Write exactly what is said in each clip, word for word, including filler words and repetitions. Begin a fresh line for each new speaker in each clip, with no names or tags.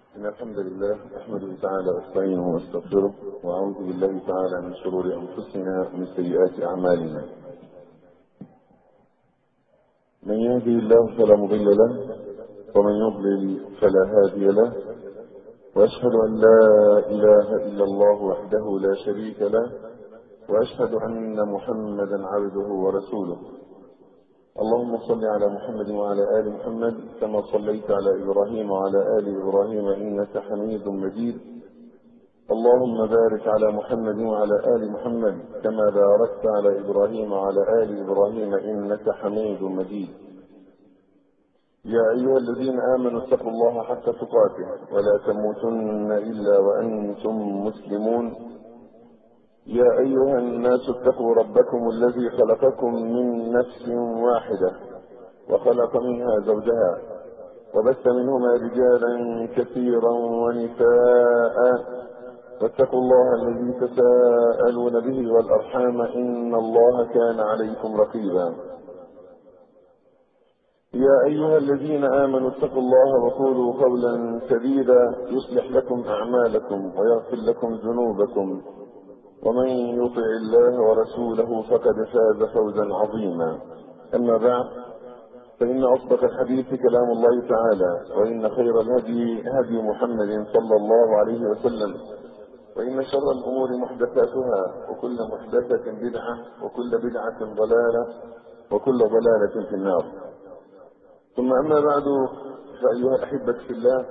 إن الحمد لله نحمده تعالى واستعينه واستغفره وأعوذ بالله تعالى من شرور أنفسنا ومن سيئات أعمالنا. من يهدي الله فلا مضل له ومن يضلل فلا هادي له، وأشهد أن لا إله إلا الله وحده لا شريك له، وأشهد أن محمدا عبده ورسوله. اللهم صل على محمد وعلى آل محمد كما صليت على إبراهيم وعلى آل إبراهيم إنك حميد مجيد. اللهم بارك على محمد وعلى آل محمد كما باركت على إبراهيم وعلى آل إبراهيم إنك حميد مجيد. يا أيها الذين آمنوا اتقوا الله حق تقاته ولا تموتن إلا وأنتم مسلمون. يا أيها الناس اتقوا ربكم الذي خلقكم من نفس واحدة وخلق منها زوجها وبث منهما رجالا كثيرا ونساء، واتقوا الله الذي تساءلون به والأرحام إن الله كان عليكم رقيبا. يا أيها الذين آمنوا اتقوا الله وقولوا قولا سديدا يصلح لكم أعمالكم ويغفر لكم ذنوبكم، ومن يطع الله ورسوله فقد فاز فوزا عظيما. أما بعد، فإن أصدق الحديث كلام الله تعالى، وإن خير الهدي هدي محمد صلى الله عليه وسلم، وإن شر الأمور محدثاتها، وكل محدثة بدعة، وكل بدعة ضلالة، وكل ضلالة في النار. ثم أما بعد، فأيها الأحبة في الله،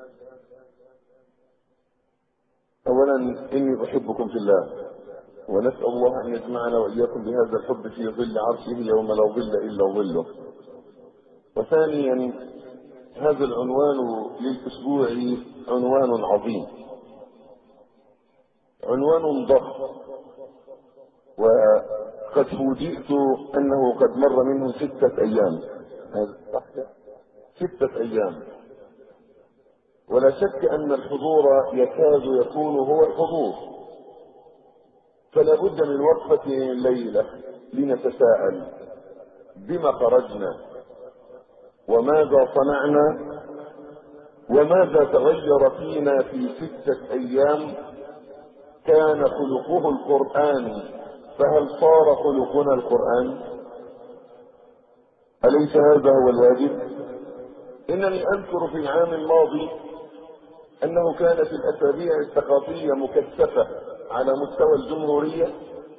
أولا إني أحبكم في الله، ونسأل الله أن يجمعنا وإياكم بهذا الحب في ظل عرشه يوم لا ظل إلا ظله. وثانيا، هذا العنوان للأسبوع عنوان عظيم، عنوان ضخم، وقد فوجئت أنه قد مر منه ستة أيام. ستة أيام، ولا شك أن الحضور يكاد يكون هو الحضور، فلا بد من وقفة الليلة لنتساءل بما خرجنا، وماذا صنعنا، وماذا تغير فينا في ستة أيام كان خلقه القرآن، فهل صار خلقنا القرآن؟ أليس هذا هو الواجب؟ إنني أذكر في العام الماضي أنه كانت الأسابيع الثقافية مكثفة على مستوى الجمهورية،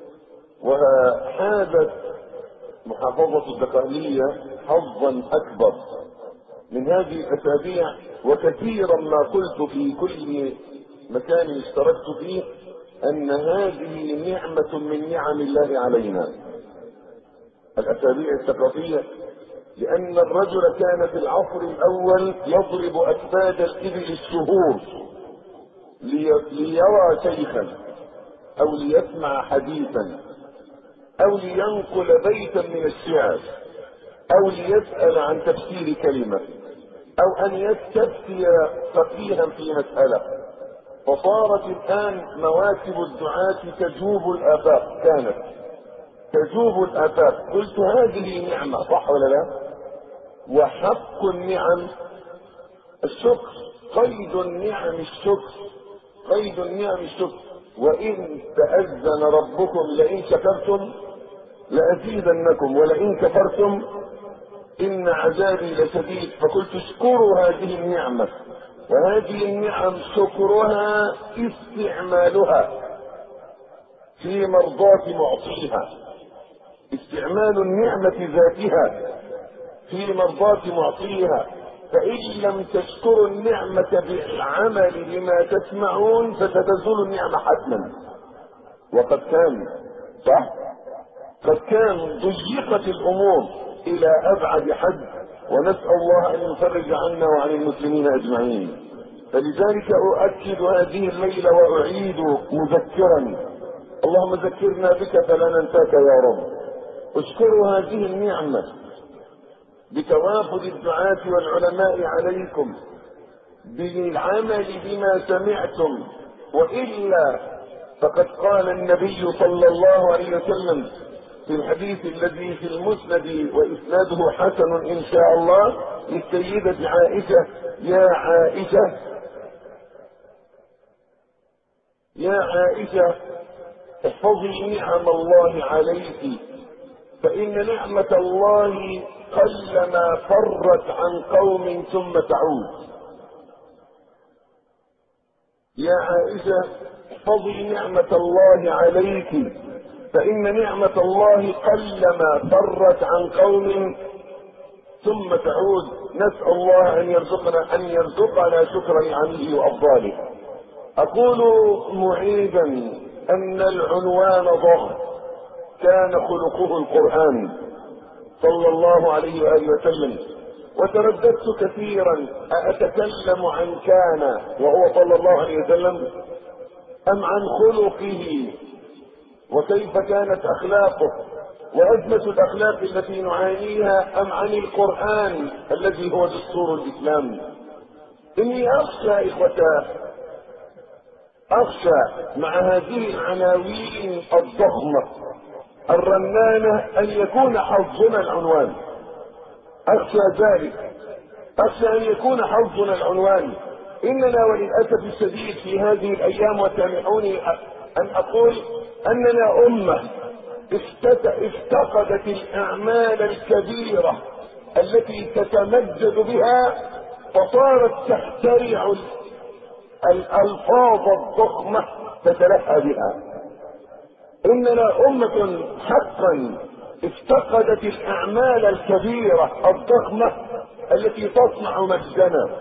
وحازت محافظة الدقهلية حظا أكبر من هذه الأسابيع. وكثيرا ما قلت في كل مكان اشتركت فيه أن هذه نعمة من نعم الله علينا، الأسابيع الثقافية، لأن الرجل كان في العصر الأول يضرب أكباد الإبل الشهور ليرى شيخا أو ليسمع حديثا أو لينقل بيتا من الشعر أو ليسأل عن تفسير كلمة أو أن يستفتي فقيها في مسألة. فصارت الآن مواكب الدعاة تجوب الآفاق، كانت تجوب الآفاق. قلت هذه نعمة، صح ولا لا؟ وحق النعم الشكر، قيد النعم الشكر، قيد النعم الشكر. وإن تأذن ربكم لئن شكرتم لأزيدنكم ولئن كفرتم إن عذابي لشديد. فقلت اشكروا هذه النعمة، وهذه النعم شكرها استعمالها في مرضاة معطيها، استعمال النعمة ذاتها في مرضاة معطيها. فإن لم تشكروا النعمة بالعمل لما تسمعون فتتزول النعمة حتما. وقد كان، صح؟ قد كان ضيقت الأمور إلى أبعد حد، ونسأل الله أن يفرج عنا وعن المسلمين أجمعين. فلذلك أؤكد هذه الليلة وأعيد مذكرا، اللهم ذكرنا بك فلا ننساك يا رب. اشكروا هذه النعمة بتوافد الدعاة والعلماء عليكم بالعمل بما سمعتم، وإلا فقد قال النبي صلى الله عليه وسلم في الحديث الذي في المسند وإسناده حسن إن شاء الله للسيدة عائشة: يا عائشة يا عائشة احفظي نعم الله عليك، فإن نعمة الله قلما فرت عن قوم ثم تعود. يا عائشة احفظي نعمة الله عليك، فإن نعمة الله قلما فرت عن قوم ثم تعود. نسأل الله أن يرزقنا أن يرزقنا شكر نعمه وأفضاله. أقول معيدا أن العنوان ضخم، كان خلقه القرآن صلى الله عليه وآله وسلم، وترددت كثيرا أأتكلم عن كان وهو صلى الله عليه وسلم أم عن خلقه وكيف كانت أخلاقه وأزمة الأخلاق التي نعانيها، أم عن القرآن الذي هو دستور الإسلام. إني أخشى إخوتاه، أخشى مع هذه العناوين الضخمة الرنانة أن يكون حظنا العنوان. أخشى ذلك، أخشى أن يكون حظنا العنوان. إننا وللأسف الشديد في هذه الأيام، وسامحوني أن أقول أننا أمة افتقدت الأعمال الكبيرة التي تتمجد بها، فصارت تخترع الألفاظ الضخمة تتلهى بها. إننا أمة حقا افتقدت الأعمال الكبيرة الضخمة التي تصنع مجدنا،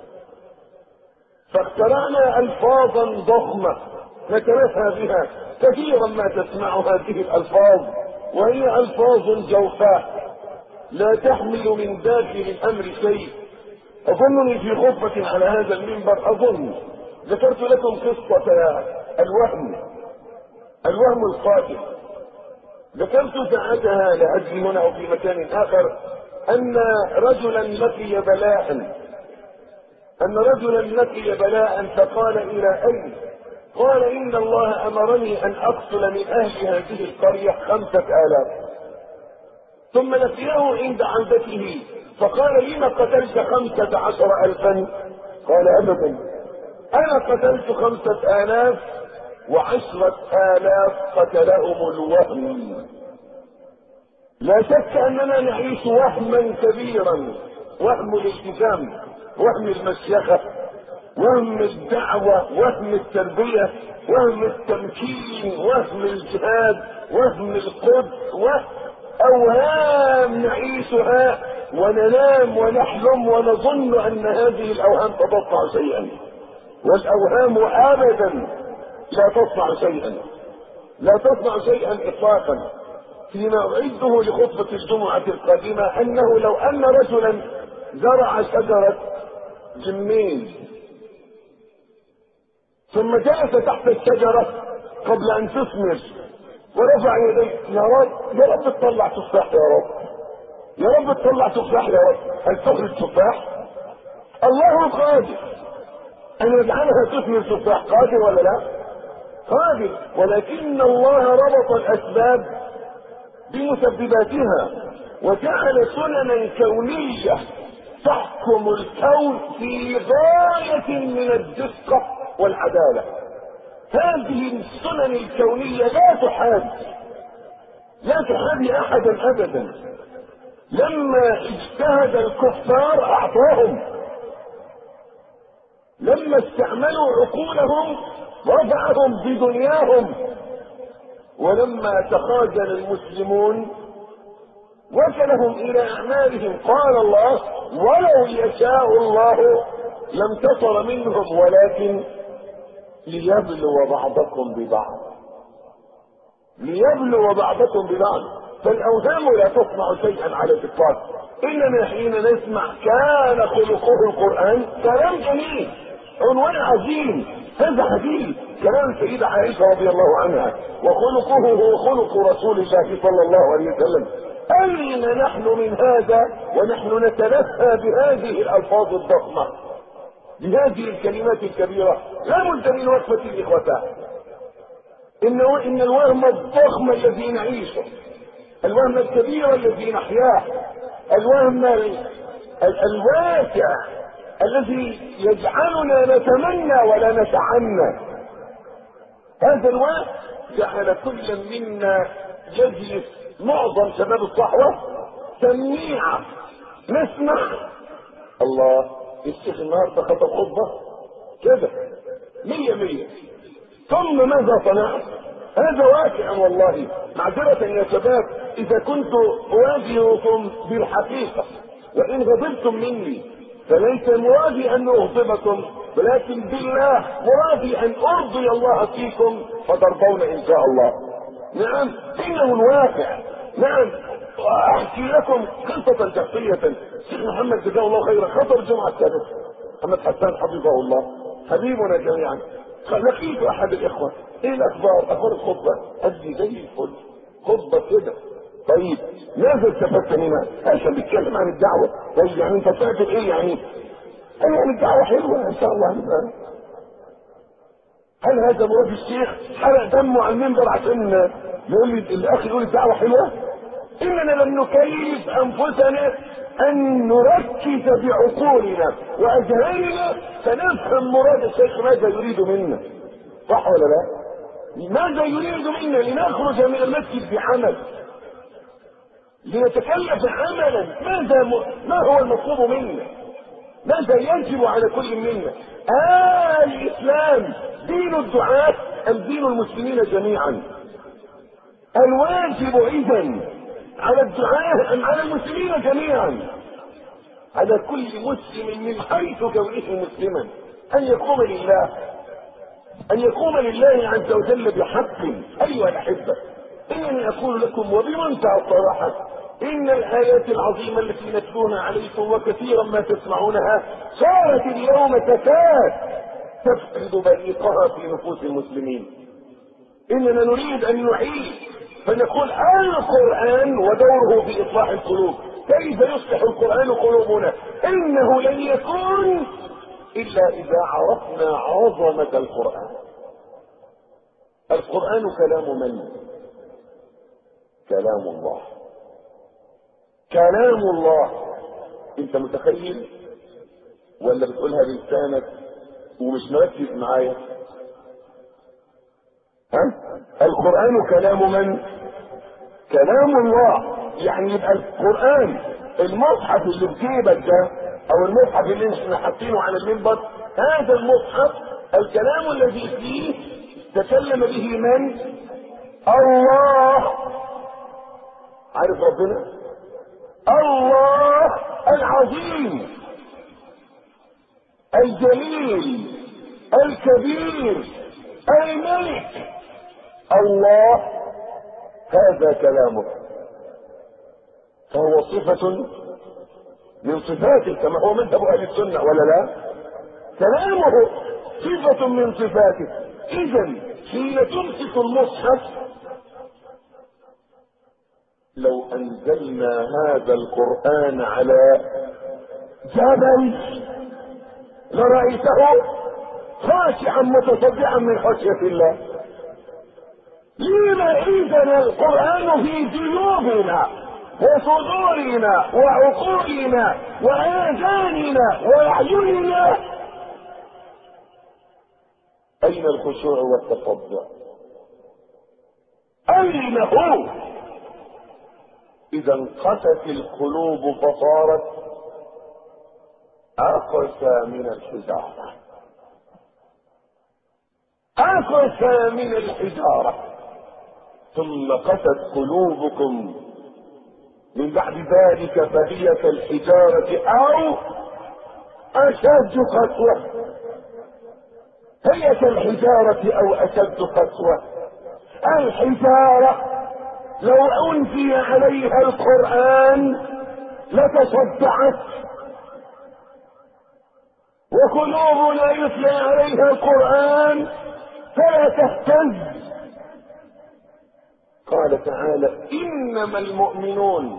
فاخترعنا ألفاظا ضخمة نتلهى بها. كثيرا ما تسمع هذه الألفاظ وهي ألفاظ جوفاء لا تحمل من داخل الأمر شيء. أظنني في خطبة على هذا المنبر أظن ذكرت لكم قصة الوهم الوهم القاتل. ذكرت ساعتها لأجل هنا أو في مكان آخر أن رجلا لقي بلاء أن رجلا لقي بلاء فقال: إلى أين؟ قال: إن الله أمرني أن أقتل من أهل هذه القرية خمسة آلاف. ثم لقيه عند عودته فقال: لما قتلت خمسة عشر ألفا؟ قال: أبدا، أنا قتلت خمسة آلاف وعشرة آلاف قتلهم الوهم. لا شك أننا نعيش وهما كبيرا، وهم الالتزام، وهم المشيخة، وهم الدعوة، وهم التربية، وهم التمكين، وهم الجهاد، وهم القدس، وأوهام نعيشها وننام ونحلم ونظن أن هذه الأوهام تتصنع شيئا، والأوهام أبدا لا تصنع شيئا، لا تصنع شيئا إطلاقا. فيما أعده لخطبة الجمعة القادمة أنه لو أن رجلا زرع شجرة جميل ثم جلس تحت الشجرة قبل أن تثمر ورفع يديه: يا رب يا رب تطلع تفاح، يا رب يا رب تطلع تفاح، يا رب. هل تخرج تفاح؟ الله قادر أن يجعلها تثمر تفاح، قادر ولا لا؟ قادر، ولكن الله ربط الأسباب بمسبباتها وجعل سننا كونية تحكم الكون في غاية من الدقة والعدالة. هذه السنن الكونية لا تحاد لا تحادي أحدا أبدا. لما اجتهد الكفار أعطاهم، لما استعملوا عقولهم رفعهم بدنياهم، ولما تخاذل المسلمون وكلهم إلى أعمالهم. قال الله: ولو يشاء الله لانتصر منهم ولكن ليبلو بعضكم ببعض ليبلو بعضكم ببعض. فالأوهام لا تصنع شيئا على الإطلاق. إننا حين نسمع كان خلقه القرآن كلام جميل، عنوان عظيم، هذا حديث كلام سيدة عائشة رضي الله عنها، وخلقه هو خلق رسول الله صلى الله عليه وسلم. أين نحن من هذا ونحن نتلهى بهذه الألفاظ الضخمة، بهذه الكلمات الكبيرة؟ لا بد من وقفة إخوتاه. إن إن الوهم الضخم الذي نعيشه، الوهم الكبير الذي نحياه، الوهم ال... ال... الواسع الذي يجعلنا نتمنى ولا نتعنى
هذا الوقت جعل كل منا يجلس معظم شباب الصحوة سميعة نسمع الله الشيخ النهارده خطب خطبة كده مية مية، ثم ماذا صنعت؟ هذا واقع والله. معذرة يا شباب اذا كنت اواجهكم بالحقيقة، وان غضبتم مني فليس مرادي ان اغضبكم، ولكن بالله مرادي ان ارضي الله فيكم فترضون ان شاء الله. نعم انه الواقع. نعم احكي لكم قصة شخصية. الشيخ محمد جزاه الله خيرا خطر الجمعة السادسة، محمد حسان حفظه الله حبيبنا جميعا، لقيت احد الاخوة ايه الاخبار؟ اخبار الخطبة؟ ادي زي الفل خطبة كده. طيب ماذا استفدت منها؟ عشان بيتكلم عن الدعوة. طيب يعني انت طلعت ايه يعني؟ ايوه يعني الدعوة حلوة ان شاء الله هنبقى. هل هذا مراد الشيخ حرق دمه على المنبر عشان يقول لي الاخ يقول الدعوة حلوة؟ اننا لم نكيف انفسنا ان نركز بعقولنا واذهاننا فنفهم مراد الشيخ ماذا يريد منا. صح ولا لا؟ ماذا يريد منا؟ لنخرج من المسجد بعمل، لنتكلف عملا. ماذا م... ما هو المطلوب منا؟ ماذا يجب على كل منا؟ آه الاسلام دين الدعاة ام دين المسلمين جميعا؟ الواجب اذن على الدعاة ام على المسلمين جميعا؟ على كل مسلم من حيث كونه مسلما ان يقوم لله، ان يقوم لله عز وجل بحق. ايها الاحبه انني اقول لكم وبمنتهى الصراحه ان الايات العظيمه التي نتلوها عليكم وكثيرا ما تسمعونها صارت اليوم تكاد تفقد بريقها في نفوس المسلمين. اننا نريد ان نعيد فنقول القرآن ودوره في إصلاح القلوب. كيف يصلح القرآن قلوبنا؟ إنه لن يكون إلا إذا عرفنا عظمة القرآن. القرآن كلام من؟ كلام الله. كلام الله. أنت متخيل ولا بتقولها بلسانك ومش مركز معايا؟ ها؟ القرآن كلام من؟ كلام الله. يعني يبقى القرآن المصحف اللي في جيبك ده او المصحف اللي احنا حاطينه على المنبر، هذا المصحف الكلام الذي فيه تكلم به من؟ الله. عارف ربنا؟ الله العظيم الجليل الكبير الملك الله. هذا كلامه، فهو صفة من صفاته كما هو مذهب اهل السنة ولا لا؟ كلامه صفة من صفاته. اذا حين تمسك المصحف لو انزلنا هذا القرآن على جبل لرأيته خاشعا متصدعا من خشية الله. لما إذن القرآن في جيوبنا وصدورنا وعقولنا وآذاننا وأعيننا، أين الخشوع والتصدع؟ أين هو؟ إذا انقست القلوب فصارت أقسى من الحجارة، أقسى من الحجارة. ثم قست قلوبكم من بعد ذلك فهي كالحجارة أو أشد قسوة. هي كالحجارة أو أشد قسوة. الحجارة لو أنزل عليها القرآن لتصدعت، وقلوبنا يتلى عليها القرآن فلا تهتز. قال تعالى انما المؤمنون،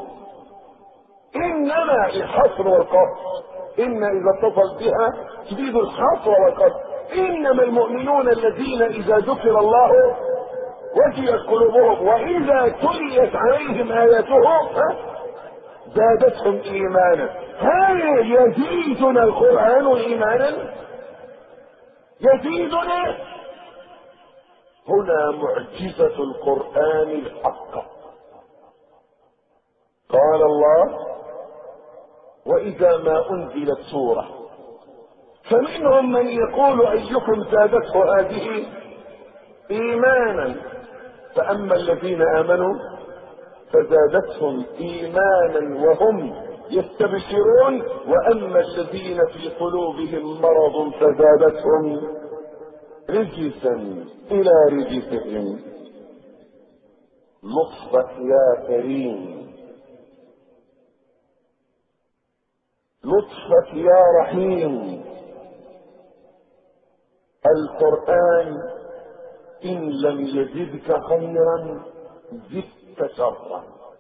انما الحصر والقصر، ان اذا اتصل بها تفيد الحصر والقصر. انما المؤمنون الذين اذا ذكر الله وجلت قلوبهم واذا تليت عليهم اياته زادتهم ايمانا. هل يزيدنا القرآن ايمانا؟ يزيدنا؟ هنا معجزة القرآن الحق. قال الله: وإذا ما أنزلت سورة فمنهم من يقول أيكم زادته هذه إيمانا، فأما الذين آمنوا فزادتهم إيمانا وهم يستبشرون، وأما الذين في قلوبهم مرض فزادتهم رجسا إلى رجسهم. لطفك يا كريم، لطفك يا رحيم. القرآن إن لم يزدك خيرا زدت شرا.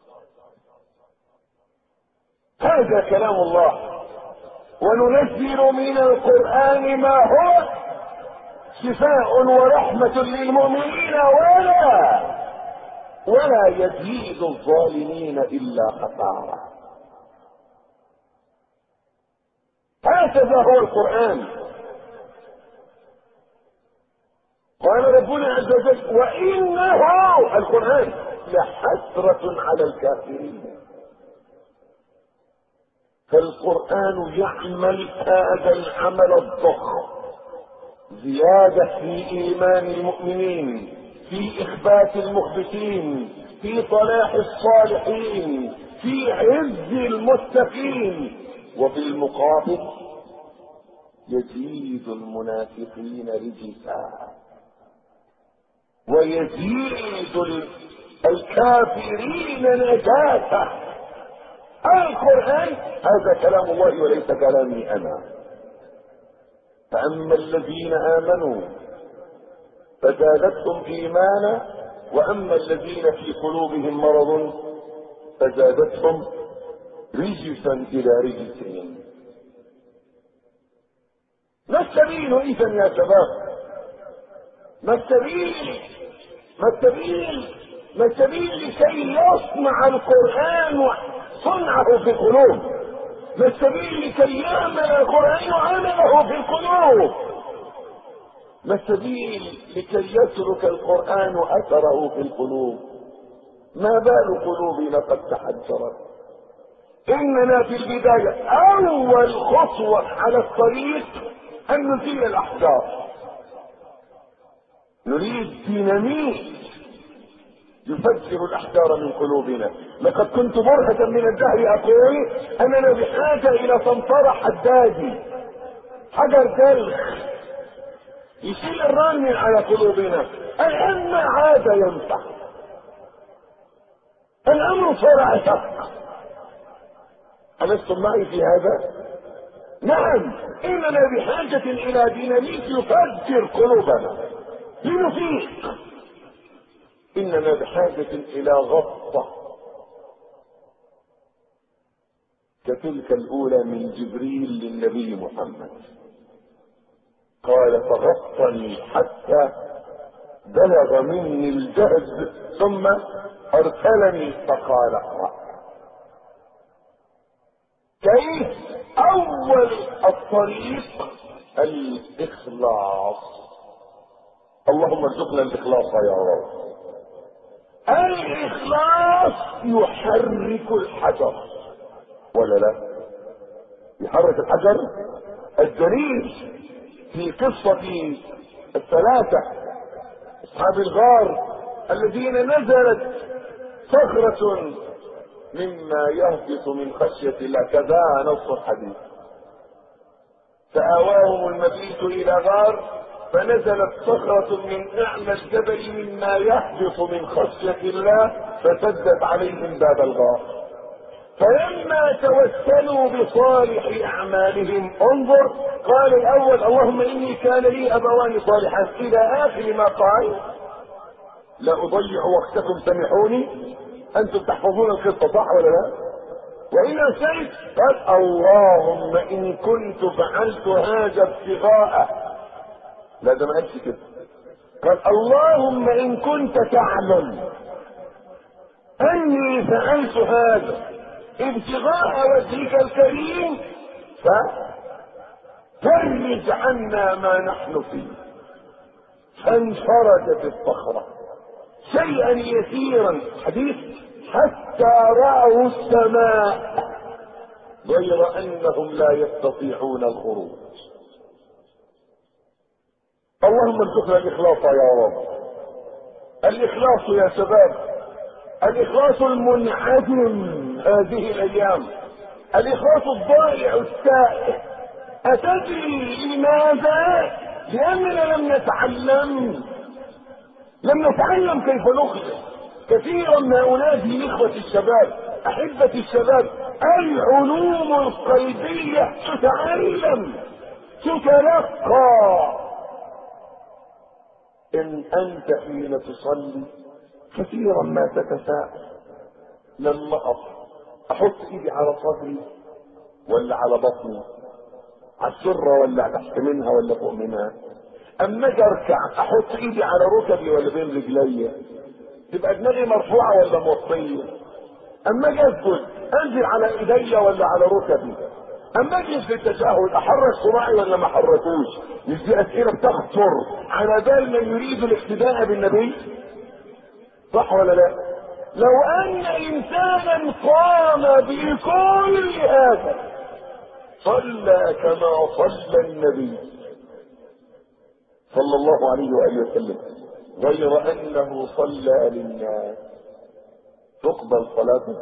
هذا كلام الله، وننزل من القرآن ما هو شفاء ورحمة للمؤمنين ولا ولا يزيد الظالمين إلا خسارة. هكذا هو القرآن. قال ربنا عز وجل: وإنه القرآن لحسرة على الكافرين. فالقرآن يعمل هذا العمل الضخم، زيادة في إيمان المؤمنين، في إخبات المخبتين، في صلاح الصالحين، في عز المتقين، وبالمقابل يزيد المنافقين رجسا ويزيد الكافرين نجاسة. القرآن هذا كلام الله وليس كلامي أنا. فأما الذين آمنوا فزادتهم إيمانا، وأما الذين في قلوبهم مرض فزادتهم رجسا إلى رجسهم. ما السبيل إذن يا شباب؟ ما السبيل؟ ما السبيل؟ ما السبيل لكي يصنع القرآن صنعه في القلوب؟ ما السبيل لكي يعمل القرآن عمله في القلوب؟ ما السبيل لكي يترك القرآن أثره في القلوب؟ ما بال قلوبنا قد تحجرت؟ إننا في البداية أول خطوة على الطريق أن نزيل الأحجار. نريد ديناميت يفجر الأحجار من قلوبنا. لقد كنت برهة من الدهر أقول أننا بحاجة إلى صنفرة حدادي، حجر دلخ يشيل الرمل على قلوبنا. الآن ما عاد ينفع، الأمر صار أشق. ألستم معي في هذا؟ نعم، إننا بحاجة إلى ديناميت يفجر قلوبنا لنفيق. إننا بحاجة إلى غطة كتلك الأولى من جبريل للنبي محمد. قال: فغطني حتى بلغ مني الجهد ثم أرسلني فقال: اقرأ. كيف؟ أول الطريق الإخلاص. اللهم ارزقنا الإخلاص يا رب. الإخلاص يحرك الحجر ولا لا؟ يحرك الحجر. الدليل في قصة الثلاثة أصحاب الغار الذين نزلت صخرة مما يهبط من خشية الله، كذا نص الحديث. فآواهم المبيت إلى غار فنزلت صخرة من أعلى الجبل مما يهبط من خشية الله فسدت عليهم باب الغار. فلما توسلوا بصالح أعمالهم، انظر، قال الأول: اللهم إني كان لي أبوان صالحان، إلى آخر ما قال. لا أضيع وقتكم، سامحوني، أنتم تحفظون القصة صح ولا لا؟ وإن نسيت قال: اللهم إن كنت فعلت هذا ابتغاء. لا ده ما قالش كده، قال: اللهم إن كنت تعلم أني فعلت هذا ابتغاء وجهك الكريم ففرج عنا ما نحن فيه. فانفرجت الصخرة شيئا يسيرا، حديث حتى رأوا السماء، غير أنهم لا يستطيعون الخروج. اللهم ارزقنا الإخلاص يا رب. الإخلاص يا شباب، الإخلاص المنعدم هذه الأيام، الإخلاص الضائع السائح. أتدري لماذا؟ لأننا لم نتعلم لم نتعلم كيف نخلص. كثيرا ما أنادي إخوة الشباب، أحبة الشباب، العلوم القلبية تتعلم، تتلقى. إن أنت حين تصلي كثيرا ما تتساءل، لما أقف أحط إيدي على صدري ولا على بطني، على السرة ولا تحت منها ولا فوق منها؟ أما أجي أركع أحط إيدي على ركبي ولا بين رجلي؟ تبقى دماغي مرفوعة ولا موطية؟ أما أجي أسجد أنزل على إيدي ولا على ركبي؟ أما أجي في التشهد أحرك صباعي ولا ما حركوش؟ مش دي أسئلة بتخطر على بال من يريد الاقتداء بالنبي؟ صح ولا لا؟ لو أن إنسانا قام بكل هذا صلى كما صلى النبي صلى الله عليه وآله وسلم، غير أنه صلى للناس، تقبل صلاته.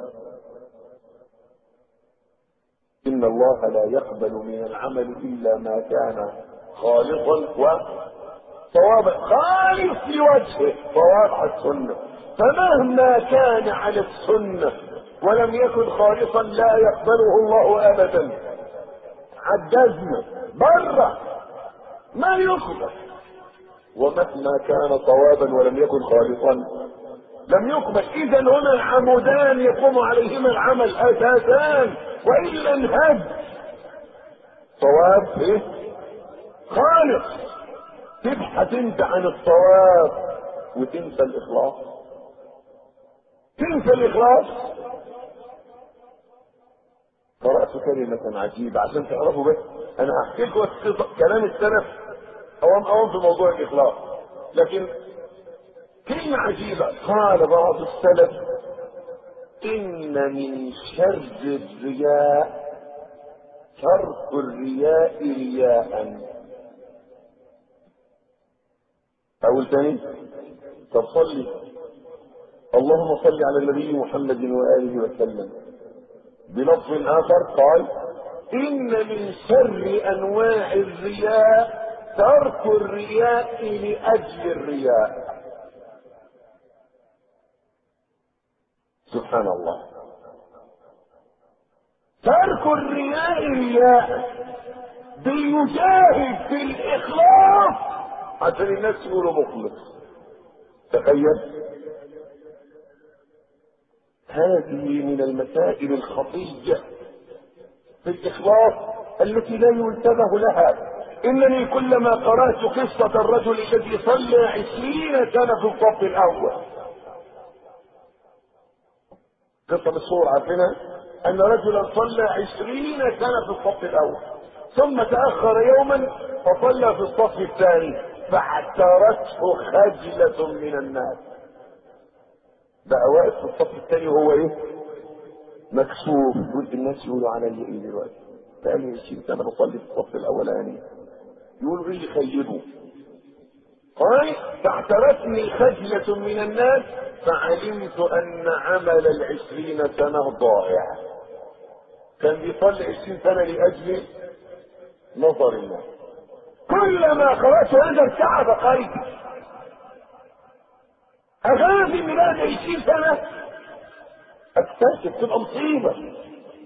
إن الله لا يقبل من العمل إلا ما كان خالصا وصوابا، خالص لوجهه، صواب على السنة. فمهما كان على السنة ولم يكن خالصا لا يقبله الله أبدا. عجزنا بره ما يقبل، ومهما كان صوابا ولم يكن خالصا لم يقبل. إذا هنا عمودان يقوم عليهما العمل أساسان، وإلا انهج. صواب ايه؟ خالص. تبحث انت عن الصواب وتنسى الإخلاص، تنسى الإخلاص. قرأت كلمة عجيبة عشان تعرفوا، بس أنا هحكي لكم كلام السلف أوام أوام في موضوع الإخلاص، لكن كلمة عجيبة. قال بعض السلف: إن من شر الرياء ترك الرياء رياء. أقول تاني؟ طب صلي. اللهم صل على النبي محمد وآله وسلم. بلفظ آخر قال: إن من شر أنواع الرياء ترك الرياء لأجل الرياء. سبحان الله. ترك الرياء رياء، بيجاهد في الإخلاص عشان الناس يقولوا مخلص. تخيل، هذه من المسائل الخطيرة في الإخلاص التي لا ينتبه لها. إنني كلما قرأت قصة الرجل الذي صلى عشرين سنة في الصف الأول، قصة مشهورة عارفينها، أن رجلا صلى عشرين سنة في الصف الأول، ثم تأخر يوما فصلى في الصف الثاني، فاعترته خجلة من الناس. بقى واقف في الصف الثاني وهو ايه؟ مكسوف، يقول الناس يقولوا علي ايه دلوقتي؟ بقالي عشرين سنة بصلي في الصف الأولاني، يقولوا ايه اللي خيبه؟ قال: فاعترتني خجلة من الناس فعلمت أن عمل العشرين سنة ضائع. كان بيصلي عشرين سنة لأجل نظر الناس. كلما قرأت هذا ارتعب قلبي، أغادي من بعد عشرين سنة أكتشف تبقى مصيبة.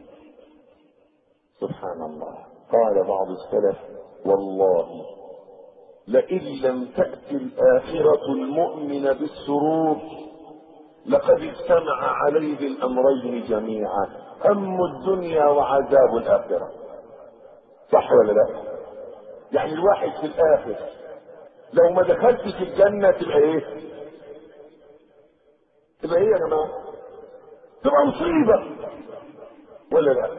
سبحان الله. قال بعض السلف: والله لئن لم تأتي الآخرة المؤمن بالسرور لقد اجتمع عليه الأمرين جميعا، هم الدنيا وعذاب الآخرة. صح ولا لا؟ يعني الواحد في الآخر لو ما دخلتش الجنة تبقى ايه؟ تبقى ايه يا جماعة؟ تبقى مصيبة ولا لا؟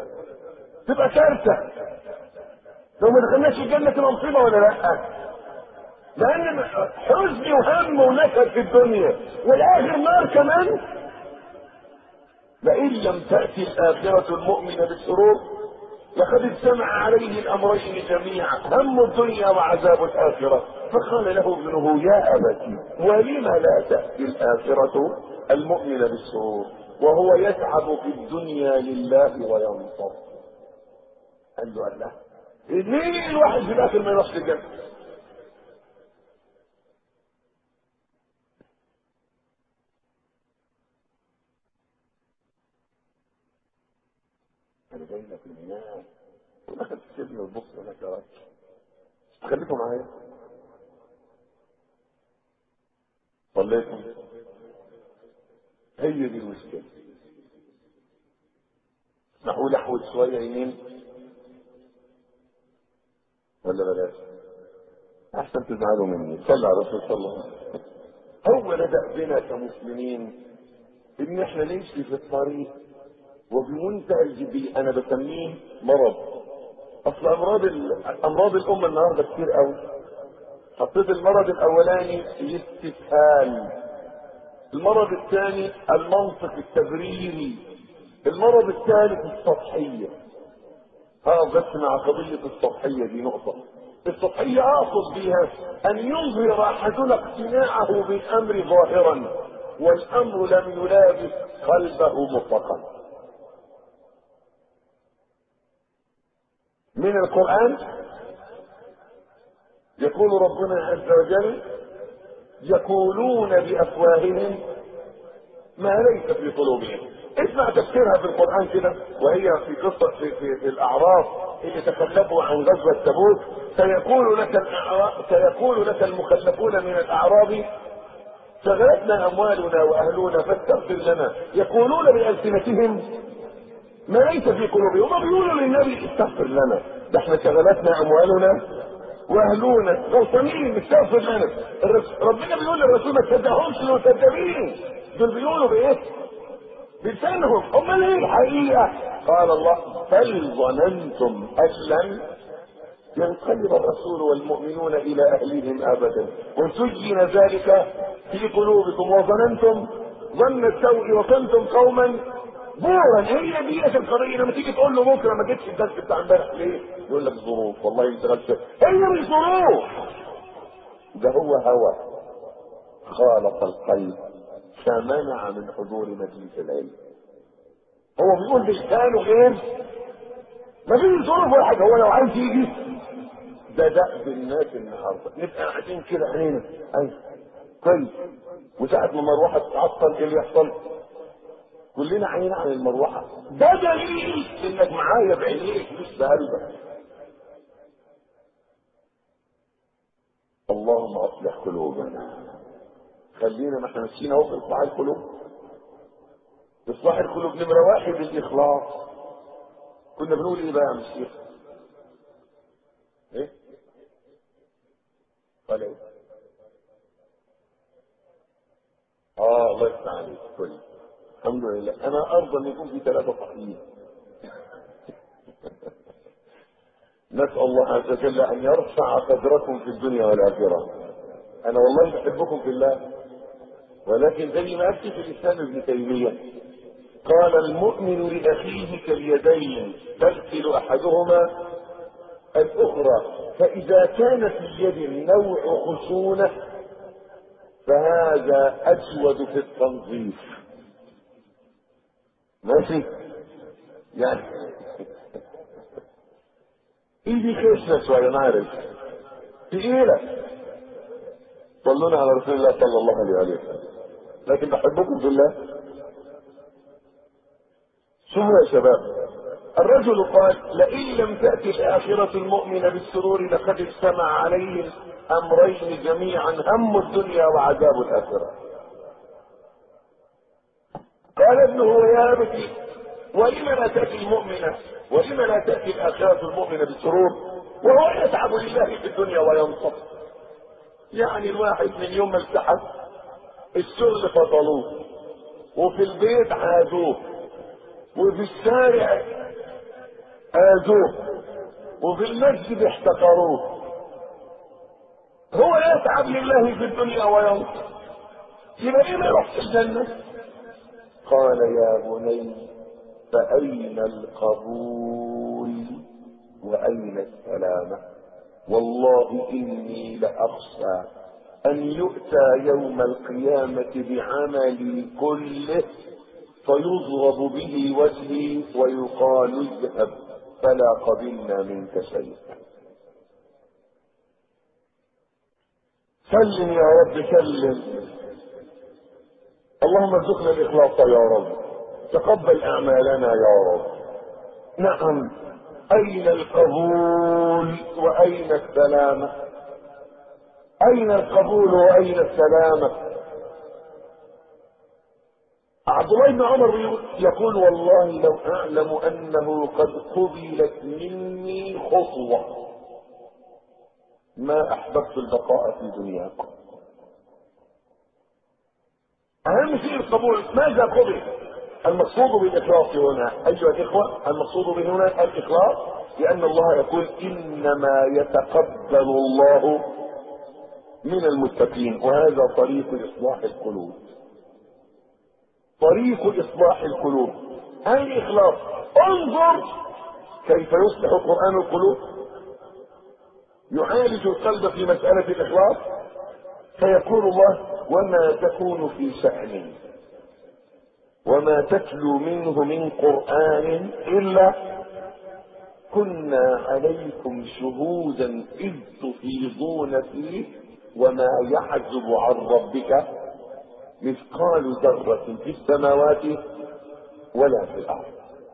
تبقى كارثة. لو ما دخلناش الجنة تبقى مصيبة ولا لا؟ لان حزن وهم ونكد في الدنيا والاخر نار كمان. لئن لم تأتي الآخرة المؤمنة بالسرور لقد اجتمع عليه الأمرين جميعا، هم الدنيا وعذاب الآخرة. فقال له ابنه يا أبت ولم لا تأتي الآخرة المؤمنة بالسرور وهو يتعب في الدنيا لله وينصر. قال له الله ليه الواحد في الآخر ما يروحش الجنة؟ انا جاي لك الناس ودخلت تسيبني وتبص هناك يا راجل، خليكم معايا. صليتم، هي دي المشكله. اسمحوا لي احود شويه يمين ولا بلاش؟ احسن تزعلوا مني. صلى على الرسول صلى الله عليه وسلم. هو بدأ بنا كمسلمين ان احنا نمشي في الطريق وبمنتهى الجدية. انا بسميه مرض. اصل امراض ال... امراض الامه النهارده كتير قوي. حطيت المرض الاولاني الاستسهال، المرض الثاني المنطق التبريري، المرض الثالث السطحيه. اه بس مع قضيه السطحيه دي نقطه. السطحيه اقصد بها ان يظهر احدنا اقتناعه بالامر ظاهرا والامر لم يلابس قلبه مطلقا. من القرآن يقول ربنا عز وجل يقولون بأفواههم ما ليس في قلوبهم. اسمع تفسيرها في القرآن كده وهي في قصة في, في, في الأعراف اللي تكلموا عن غزوة تبوك. سيقول لك الأعراف سيقول لك المخلفون من الأعراب شغلتنا أموالنا وأهلنا فاستغفر لنا. يقولون بألسنتهم ما ليس في قلوبهم. وما بيقولوا للنبي استغفر لنا، ده احنا شغلتنا اموالنا واهلونا غلطانين استغفر لنا. ربنا بيقول للرسول ما تصدقهمش دول كذابين، دول بيقولوا بايه؟ بلسانهم. امال ايه الحقيقه؟ قال الله بل ظننتم ان لن ينقلب الرسول والمؤمنون الى اهلهم ابدا وزين ذلك في قلوبكم وظننتم ظن السوء وكنتم قوما بورا. هي دي القضيه. لما تيجي تقول له بكره ما جيتش الدرس بتاع امبارح ليه؟ يقول لك ظروف. والله انت غلطان. هي مش ظروف، ده هو هوى خالط القلب فمنع من حضور مجلس العلم. هو بيقول بلسانه غير، ما فيش ظروف ولا حاجه. هو لو عايز يجي ده دأب الناس النهارده. نبقى قاعدين كده عينينا ايوه كويس، وساعة ما المروحه تتعطل ايه اللي يحصل؟ كلنا عينا عن المروحه. ده دليل انك معايا بعينيك مش بقلبك. اللهم اصلح قلوبنا. خلينا ما احنا ماشيين اهو في اصلاح القلوب. اصلاح القلوب نمره واحد الاخلاص. كنا بنقول ايه بقى يا مشيخ؟ ايه؟ قال ايه؟ اه الله يفتح عليك كويس الحمد لله. انا ارضى ان يكون في ثلاثه صحيحين. نسال الله عز وجل ان يرفع قدركم في الدنيا والاخره. انا والله بحبكم في الله، ولكن زي ما اكتب في الاسلام ابن تيميه قال المؤمن لاخيه كاليدين تغسل احدهما الاخرى، فاذا كان في يد نوع خشونه فهذا اجود في التنظيف. ماشي يعني ايدي خشنه شويه انا عارف تقيله. صلونا على رسول الله صلى الله عليه وسلم. لكن بحبكم في الله. شو يا شباب؟ الرجل قال لئن لم تأتي الآخرة المؤمنة بالسرور لقد اجتمع عليه أمرين جميعا هم الدنيا وعذاب الآخرة. قال ابنه يا أبتي ولم لا تأتي المؤمنة ولم لا تأتي الآخرة المؤمنة بالسرور وهو يتعب لله في الدنيا وينصف. يعني الواحد من يوم ما التحق الشغل فضلوه وفي البيت عادوه وفي الشارع آذوه وفي المسجد احتقروه هو يتعب لله في الدنيا وينصر، يبقى ليه ما يروحش الجنة؟ قال يا بني فأين القبول وأين السلامة؟ والله إني لأخشى أن يؤتى يوم القيامة بعملي كله فيضرب به وجهي ويقال اذهب فلا قبلنا منك شيء. سلم يا رب سلم، اللهم ارزقنا الإخلاص يا رب، تقبل أعمالنا يا رب. نعم، أين القبول وأين السلامة؟ أين القبول وأين السلامة؟ عبد الله بن عمر يقول والله لو أعلم أنه قد قبلت مني خطوة ما أحببت البقاء في دنياكم. أهم شيء القبول. ماذا قبل؟ المقصود بالإخلاص هنا أيها الإخوة، المقصود به هنا الإخلاص، لأن الله يقول إنما يتقبل الله من المتقين، وهذا طريق إصلاح القلوب. طريق إصلاح القلوب أي إخلاص. انظر كيف يصلح القرآن القلوب، يعالج القلب في مسألة الإخلاص. فيقول الله وما تكون في شأن وما تتلو منه من قرآن إلا كنا عليكم شهودا إذ تفيضون فيه وما يعزب عن ربك مثقال ذرة في السماوات ولا في الأرض.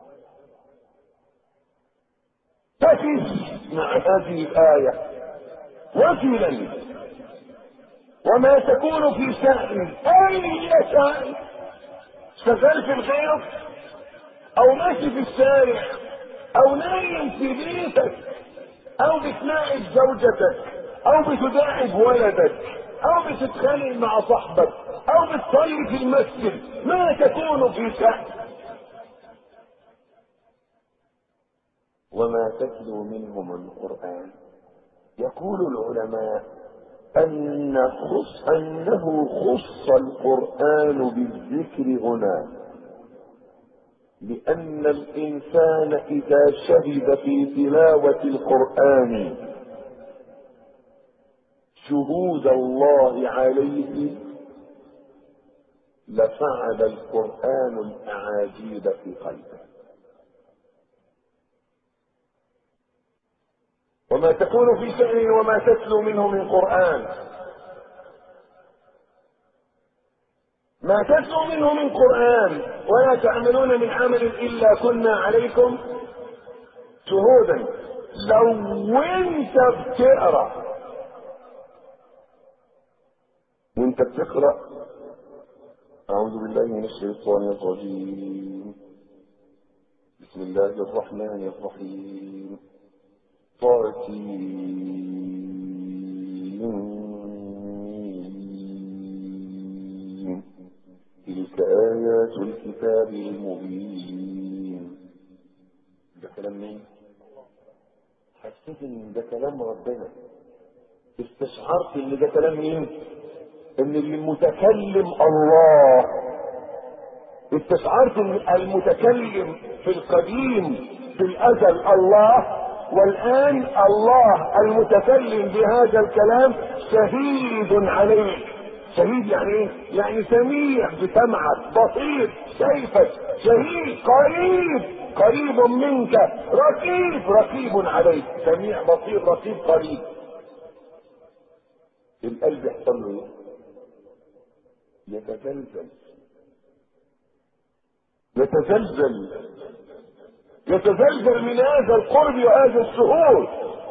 تكف مع هذه الآية وكلا وما تكون في شأن أي شأن، شغال في الغيط أو ماشي في الشارع أو نايم في بيتك أو بتناقش زوجتك أو بتداعب ولدك أو بتتخانق مع صاحبك أو بتصلي في المسجد، ما تكون في شأن وما تتلو منه من القرآن. يقول العلماء أن خص أنه خص القرآن بالذكر هنا لأن الإنسان إذا شهد في تلاوة القرآن شهود الله عليه لفعل القرآن الأعاجيب في قلبه. وما تكون في شأن وما تتلو منه من قرآن، ما تتلو منه من قرآن ولا تعملون من عمل إلا كنا عليكم شهودا. لو انت بتقرأ وانت بتقرأ أعوذ بالله من الشيطان الرجيم بسم الله الرحمن الرحيم طاسين تلك آيات الكتاب المبين. ده كلام مين؟ حسيت ان ده كلام ربنا، استشعرت ان ده كلام مين؟ ان المتكلم الله. استشعرت ان المتكلم في القديم في الازل الله، والان الله المتكلم بهذا الكلام شهيد عليك. شهيد يعني ايه؟ يعني سميع بسمعك، بصير شايفك، شهيد قريب قريب منك، رقيب رقيب عليك. سميع بصير رقيب قريب. القلب يحصل له ايه؟ يتزلزل يتزلزل يتزلزل من هذا القرب وهذا الشهود.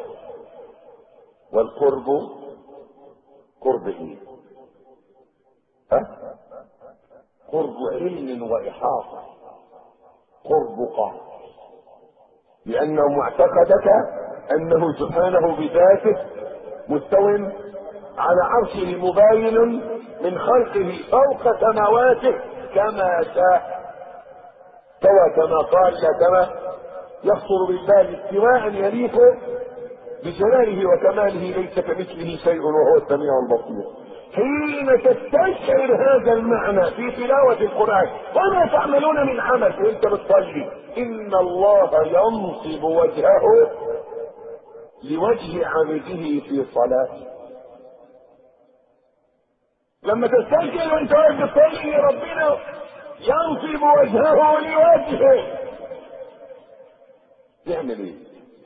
والقرب قرب ايه؟ ها؟ قرب علم وإحاطة، قرب قهر، لأنه معتقدك أنه سبحانه بذاته مستو على عرشه مباين من خلقه فوق سماواته كما شاء، سوى كما قال لا كما يخطر بالبال استواء يليق بجلاله وكماله ليس كمثله شيء وهو السميع البصير. حين تستشعر هذا المعنى في تلاوة القرآن وما تعملون من عمل وانت بتصلي، ان الله ينصب وجهه لوجه عبده في صلاته. لما تستشعر وانت واقف تصلي ربنا ينصب وجهه لوجهه، يعمل ايه؟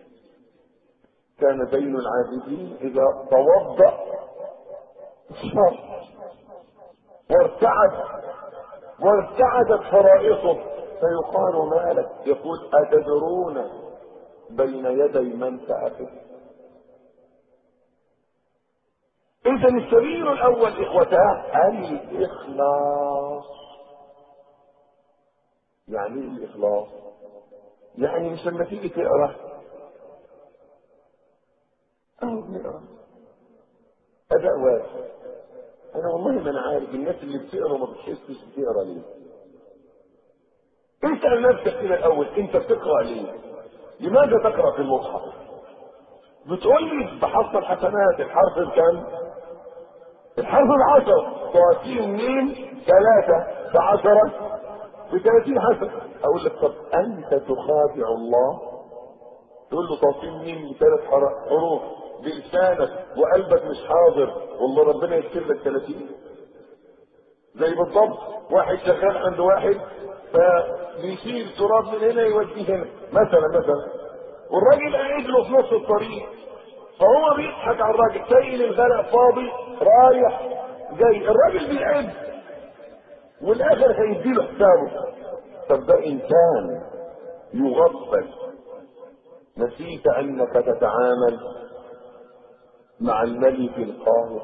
كان بين العابدين اذا توضأ وارتعد وارتعدت فرائصه فيقال ما لك؟ يقول أتدرون بين يدي من تأتي؟ إذا السبيل الأول إخوتاه الإخلاص. يعني إيه الإخلاص؟ يعني مش لما تيجي تقرأ أو بنقرأ أداء واحد. أنا والله ما أنا عارف الناس اللي بتقرأ ما بتحسش بتقرأ ليه. اسأل نفسك كده الأول، أنت بتقرأ ليه؟ لماذا تقرأ في المصحف؟ بتقول لي بحصل حسنات الحرف الكام؟ الحرف العشر، تعطيه مين؟ ثلاثة بعشرة بثلاثين حسنة. أقول لك طب أنت تخادع الله؟ تقول له تعطيه مين بثلاث حروف بلسانك وقلبك مش حاضر، والله ربنا يكتب لك ثلاثين. زي بالضبط واحد شغال عند واحد فبيشيل تراب من هنا يوديه هنا مثلا مثلا، والراجل قاعد له في نص الطريق، فهو بيضحك على الراجل شايل الغلاء فاضي رايح جاي، الراجل بيعد والاخر هيديله حسابه. طب ده انسان يغفل، نسيت انك تتعامل مع الملك القاهر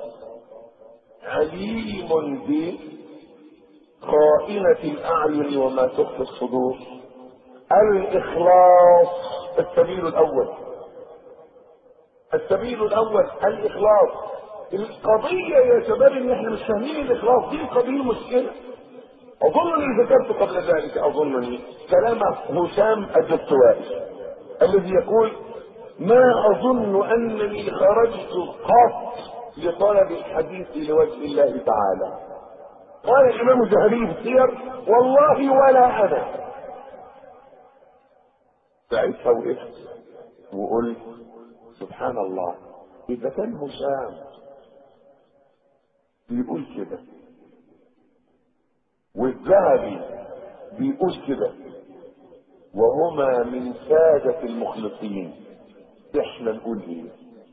عليم بخائنة الأعين وما تخفي الصدور. الإخلاص السبيل الأول، السبيل الأول الإخلاص. القضية يا شباب إن إحنا مش فاهمين الإخلاص، دي قضية مشكلة. أظنني ذكرت قبل ذلك أظنني كلام هشام الدستوائي الذي يقول ما أظن أنني خرجت قط لطلب الحديث لوجه الله تعالى. قال الإمام الذهبي في السير والله ولا أنا. ساعتها وقفت وقلت سبحان الله، إذا كان هشام بيقول كده والذهبي بيقول كده وهما من سادة المخلصين، احنا نقول ايه؟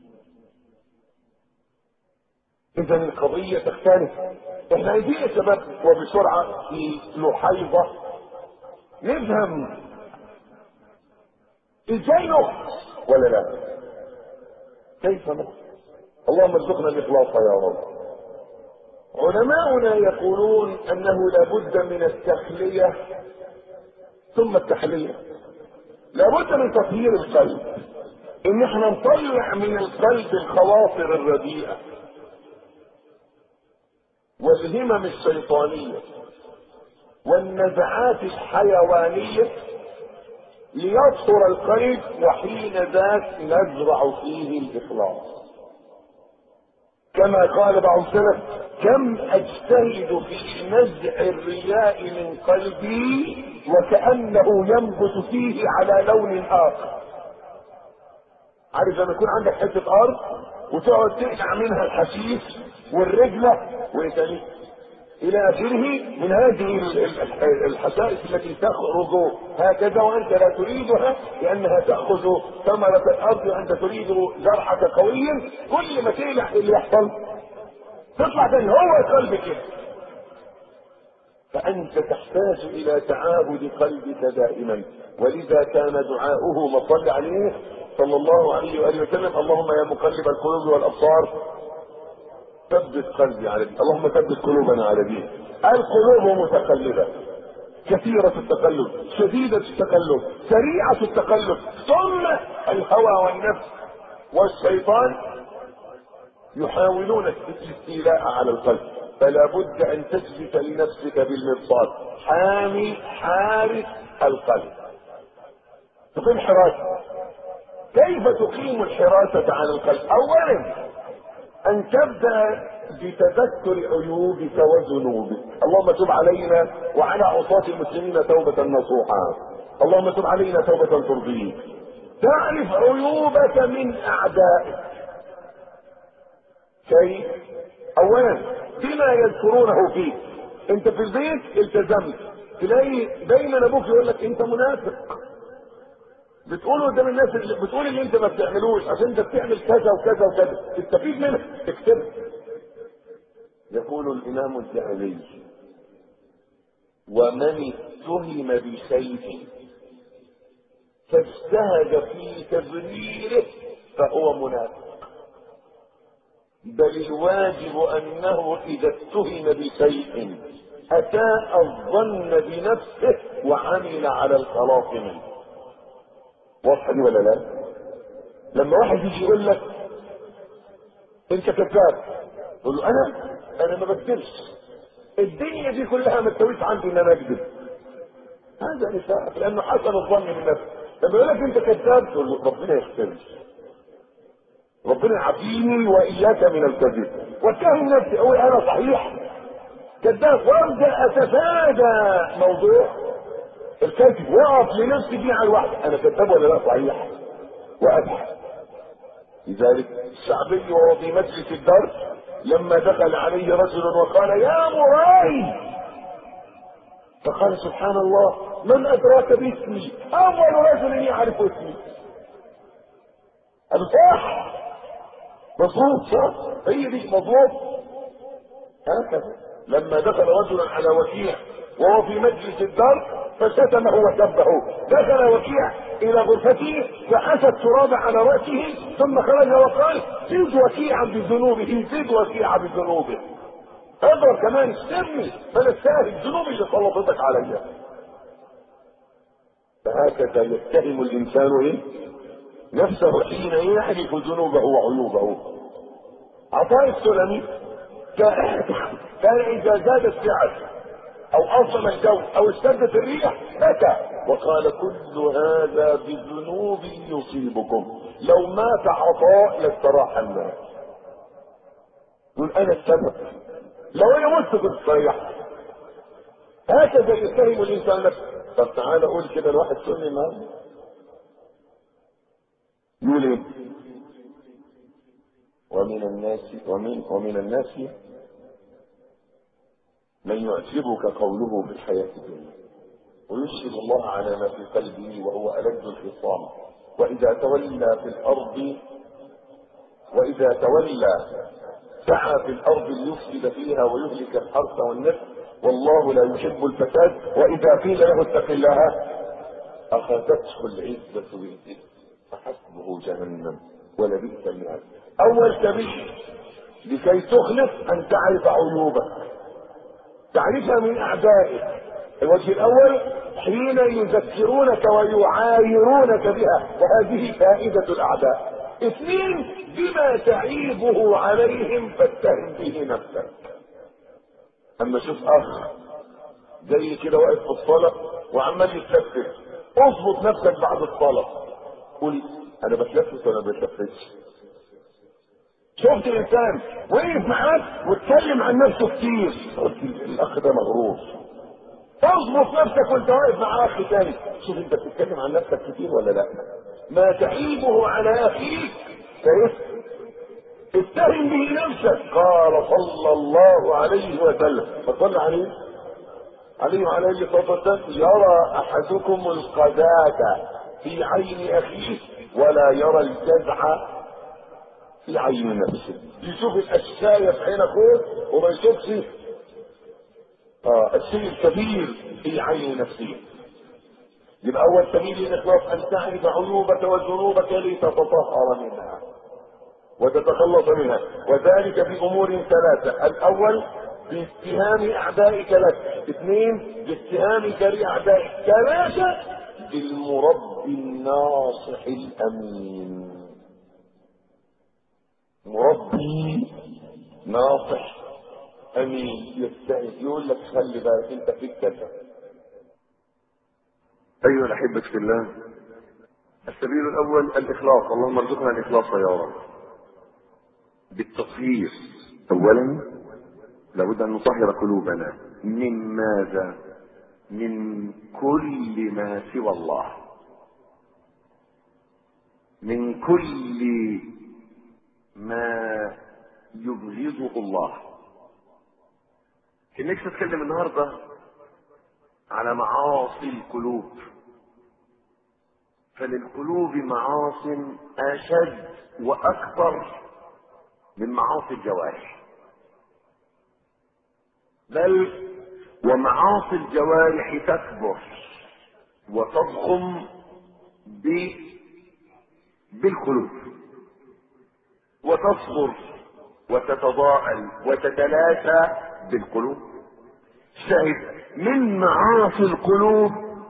اذا القضية تختلف. احنا عايزين يا شباب وبسرعة في لحيظة نفهم ازاي نخلص ولا لا؟ كيف نخلص؟ اللهم ارزقنا الاخلاص يا رب. علماؤنا يقولون انه لابد من التخلية ثم التحلية. لابد من تطهير القلب، ان احنا نطلع من القلب الخواطر الرديئة والهمم الشيطانية والنزعات الحيوانية ليطهر القلب، وحين ذاك نزرع فيه الإخلاص. كما قال بعض السلف كم اجتهد في نزع الرياء من قلبي وكأنه ينبت فيه على لون آخر. عارف لما يكون عندك حتة أرض وتقعد تقلع منها الحشيش والرجلة وإيه إلى آخره من هذه الحشائش التي تخرج هكذا وأنت لا تريدها لأنها تأخذ ثمرة الأرض وأنت تريد زرعك قويا، كل ما تقلع اللي يحصل تطلع تاني هو قلبك كده. فأنت تحتاج إلى تعاهد قلبك دائما، ولذا كان دعاؤه ما صلى عليه صلى الله عليه وآله وسلم اللهم يا مقلب القلوب والأبصار ثبت قلبي على دين. اللهم ثبت قلوبنا على دين. القلوب متقلبة، كثيرة التقلب، شديدة التقلب، سريعة التقلب، ثم الهوى والنفس والشيطان يحاولون الاستيلاء على القلب. فلا بد ان تثبت لنفسك بالمرصاد حامي حارس القلب. تقيم حراسة كيف تقيم الحراسة على القلب؟ اولا ان تبدأ بتذكر عيوبك وذنوبك. اللهم تب علينا وعلى عصاة المسلمين توبة نصوحا. اللهم تب علينا توبة ترضيك. تعرف عيوبك من اعدائك. كيف؟ اولا بما يذكرونه فيك. انت في البيت التزمت، تلاقي دايما ابوك يقول لك انت منافق، بتقول قدام الناس اللي بتقول اللي انت ما بتعملوش عشان انت بتعمل كذا وكذا وكذا، تستفيد منه اكتب. يقول الامام الذهبي: ومن اتهم بشيء فاجتهد في تبريره فهو منافق، بل الواجب انه اذا اتهم بشيء اساء الظن بنفسه وعمل على الخلاص منه. واضحه دي ولا لا؟ لما واحد يجي يقول لك انت كذاب، تقول له انا انا ما بكذبش، الدنيا دي كلها ما تسويش عندي ان انا اكذب. هذا نفاق، لانه حسن الظن بالنفس. لما يقول لك انت كذاب، تقول له ربنا يغفر، ربنا يعافيني واياك من الكذب، واتهم نفسي اقول انا صحيح كذاب، وابدا اتفادى موضوع الكذب، واقف لنفسي بيه على الواحد، انا كذاب ولا لا صحيح، وابحث. لذلك الشعبي وهو في مجلس الدرس لما دخل عليه رجل وقال يا مولاي، فقال سبحان الله من ادراك باسمي؟ اول رجل يعرف اسمي. قال صح، مظبوط، صح، هي دي مظبوط. هكذا لما دخل رجل على وكيع وهو في مجلس الدار فشتمه وسبه، دخل وكيع الى غرفته فحث التراب على راسه ثم خرج وقال زد وكيعا بذنوبه، زد وكيعا بذنوبه، اضرب كمان اشتمني فنستاهل الذنوب اللي سلطتك عليها. فهكذا يتهم الانسان ايه؟ نفسه حين يعرف ذنوبه وعيوبه. عطاء السلمي كان اذا زاد السعر او اظلم الجو او اشتدت الريح بكى وقال كل هذا بذنوب يصيبكم، لو مات عطاء لاستراح الناس. يقول انا السبب، لو انا مت كنت صريح. هكذا يتهم الانسان نفسه. طب تعالى قول كده الواحد سني النهارده يقول ايه؟ ومن الناس ومن ومن الناس من يعجبك قوله في الحياة الدنيا ويشهد الله على ما في قلبه وهو ألد الخصام، وإذا تولى في الأرض وإذا تولى سعى في الأرض ليفسد فيها ويهلك الحرث والنسل والله لا يحب الفساد، وإذا قيل له اتق الله أخذته العزة بالإثم فحسبه جهنم ولبئس المهاد. أول سبيل لكي تخلص أن تعرف عيوبك، تعرفها من اعدائك. الوجه الاول حين يذكرونك ويعايرونك بها، وهذه فائدة الاعداء. اثنين بما تعيبه عليهم فاتهم به نفسك. اما شوف اخ زي كده واقف في الصلاة وعمال يتلفت، اظبط نفسك بعد الصلاة، قول انا بتلفت ولا بتلفتش. شفت الانسان وقف معاك واتكلم عن نفسه كتير، قلت الاخ ده مغرور. اظبط نفسك وانت واقف مع اخ تاني، شوف انت بتتكلم عن نفسك كتير ولا لا. ما تعيبه على اخيك فيسر، اتهم به نفسك. قال صلى الله عليه وسلم، فصل عليه عليه وعلى اله الصلاه والسلام: يرى احدكم القذاة في عين اخيه ولا يرى الجزع في عين نفسه. يشوف الاشياء في عين اخوه وما يشوفش اه الشيء الكبير في عين نفسه. يبقى اول سبيل الاخلاص ان تعرف عيوبك وذنوبك لتتطهر منها وتتخلص منها، وذلك بامور ثلاثه: الاول باتهام اعدائك لك، اثنين باتهامك لاعدائك، ثلاثه بالمربي الناصح الامين. مربي ناصح امين يستعد يقول لك خلي بالك انت فيك كذا.
ايها الاحبه في الله،
السبيل الاول الاخلاص، اللهم ارزقنا الاخلاص يا رب. بالتطهير اولا لابد ان نطهر قلوبنا من ماذا؟ من كل ما سوى الله، من كل ما يبغضه الله. كنك تتكلم النهارده على معاصي القلوب، فللقلوب معاص اشد واكبر من معاصي الجوارح، بل ومعاصي الجوارح تكبر وتضخم بالقلوب وتصغر وتتضاءل وتتلاشى بالقلوب. شاهد من معاصي القلوب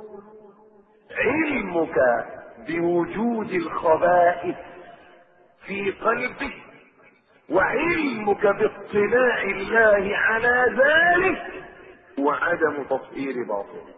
علمك بوجود الخبائث في قلبك، وعلمك باطلاع الله على ذلك، وعدم تطهير باطنك.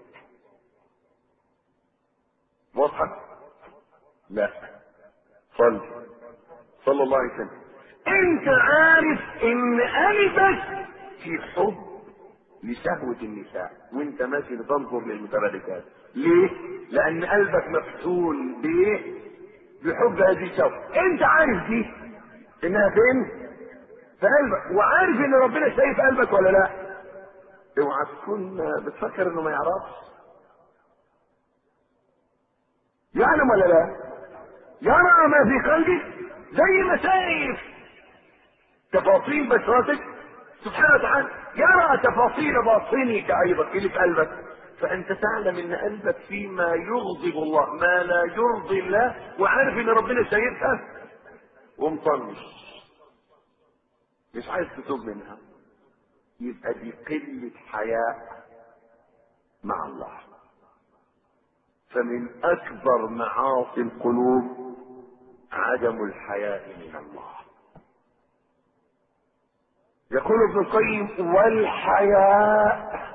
واضحة؟ لا. صل صلى الله عليه وسلم. انت عارف ان قلبك في حب لشهوة النساء وانت ماشي بتنظر للمتبركات. ليه؟ لان قلبك مفتون بايه؟ بحب هذه الشهوة. انت عارف دي انها فين؟ في قلبك، وعارف ان ربنا شايف قلبك ولا لا؟ اوعى تكون بتفكر انه ما يعرفش. يعلم ولا لا؟ يرى ما في قلبك زي ما شايف تفاصيل بشرتك سبحانه وتعالى، يرى تفاصيل باطنك ايضا اللي في قلبك. فانت تعلم ان قلبك فيما يغضب الله، ما لا يرضي الله، وعارف ان ربنا شايفها ومطنش مش عايز تتوب منها. يبقى دي قلة حياء مع الله. فمن اكبر معاصي القلوب عدم الحياء من الله. يقول ابن القيم: والحياء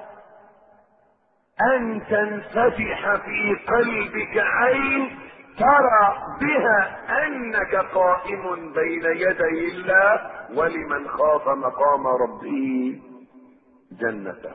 ان تنفتح في قلبك عين ترى بها انك قائم بين يدي الله، ولمن خاف مقام ربه جنته.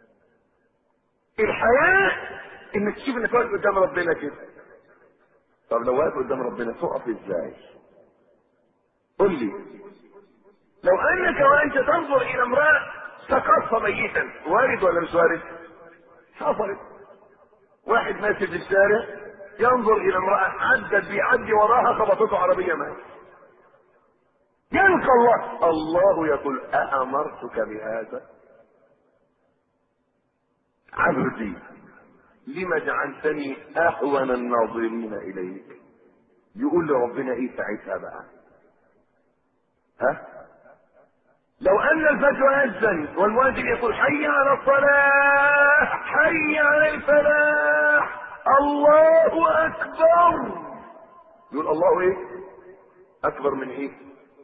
الحياء انك تشوف انك واقف قدام ربنا كده. طب لو واقف قدام ربنا تقف ازاي؟ قل لي. لو انك وانت تنظر الى امرأة سقطت ميتا، وارد ولا مش وارد؟ حصلت. واحد ماشي في الشارع ينظر الى امرأة عدت بيعدي وراها خبطته عربية مات. يلقى الله، الله يقول: أأمرتك بهذا؟ عبدي لما جعلتني أهون الناظرين إليك. يقول لربنا إيه ساعتها بقى؟ ها؟ لو أن الفجر أذن والمؤذن يقول: حي على الصلاة، حي على الفلاح، الله أكبر. يقول الله إيه؟ أكبر من إيه؟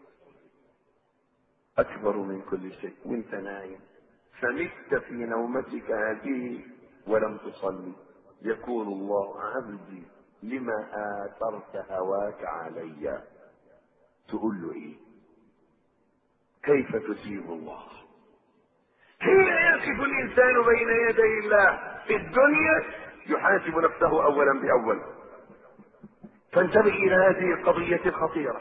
أكبر من كل شيء. وأنت نايم فمت في نومتك هذه ولم تصلي، يقول الله: عبدي لما آثرت هواك علي. تقول له إيه؟ كيف تجيب الله؟ حين يقف الإنسان بين يدي الله في الدنيا يحاسب نفسه أولا بأول. فانتبه إلى هذه القضية الخطيرة،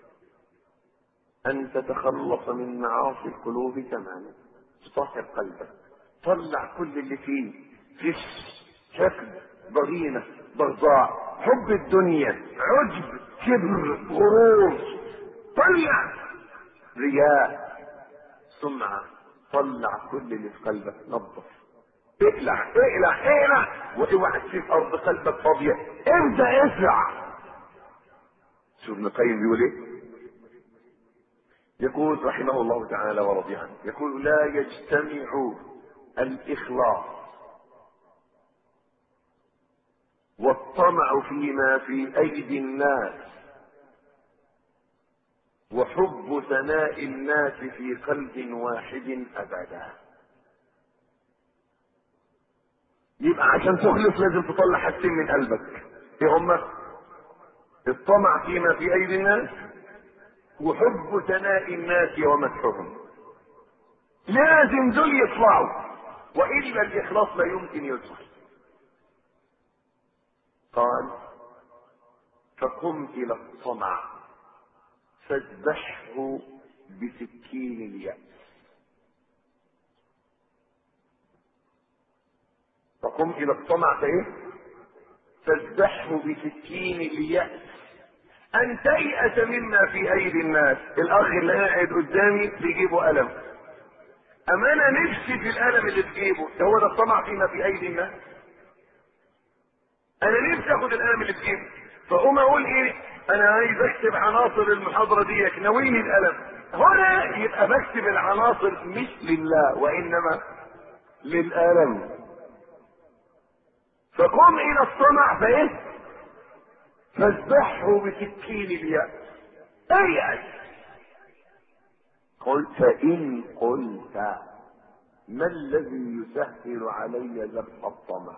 أن تتخلص من معاصي القلوب تماما. تطهر قلبك، طلع كل اللي فيه فش، شكل، ضغينة، بغضاء، حب الدنيا، عجب، كبر، غرور. طلع رياء، سمعة. طلع كل اللي في قلبك، نظف، اقلع اقلع اقلع، واوعى تسيب ارض قلبك فاضية. ابدأ اسرع. شوف ابن القيم بيقول ايه؟ يقول رحمه الله تعالى ورضي عنه، يقول: لا يجتمع الإخلاص والطمع فيما في أيدي الناس وحب ثناء الناس في قلب واحد أبدا. يبقى عشان تخلص لازم تطلع حاجتين من قلبك. ايه هما؟ الطمع فيما في ايدي الناس، وحب ثناء الناس ومدحهم. لازم دول يطلعوا، والا الاخلاص لا يمكن يدخل. قال فقم الى الطمع فاذبحه بسكين اليأس. فقم الى الطمع فايه؟ فاذبحه بسكين اليأس. ان تيأس مما في ايدي الناس. الاخ اللي قاعد قدامي بيجيبه قلم، اما انا نفسي في القلم اللي تجيبه ده، هو ده الطمع فيما في ايدي الناس. انا نفسي اخد القلم اللي تجيبه، فاقوم اقول ايه؟ انا عايز اكتب عناصر المحاضره دي، ناويني القلم. هنا يبقى بكتب العناصر مش لله وانما للقلم. فقم الى الطمع فايه؟ فاذبحه بسكين اليأس. ايأس. قل فإن قلت ما الذي يسهل علي ذبح الطمع؟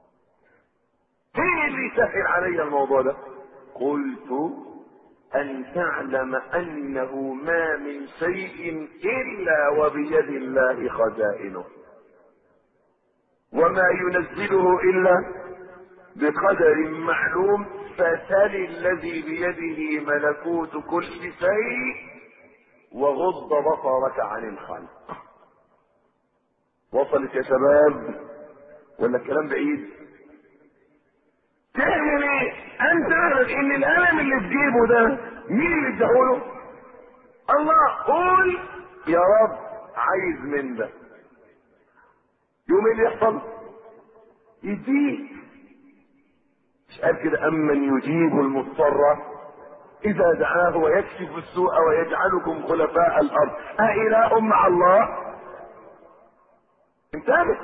ايه اللي يسهل علي الموضوع ده؟ قلت ان تعلم انه ما من شيء الا وبيد الله خزائنه، وما ينزله الا بقدر معلوم، فسل الذي بيده ملكوت كل شيء وغض بصرك عن الخلق. وصلت يا شباب ولا الكلام بعيد؟ تعمل ايه؟ انت تعرف ان الالم اللي تجيبه ده مين اللي اداهوله؟ الله. قول يا رب عايز من ده، يوم اللي يحصل يديك. مش قال كده امن يجيب المضطر اذا دعاه ويكشف السوء ويجعلكم خلفاء الارض أإله مع الله؟ انتبه.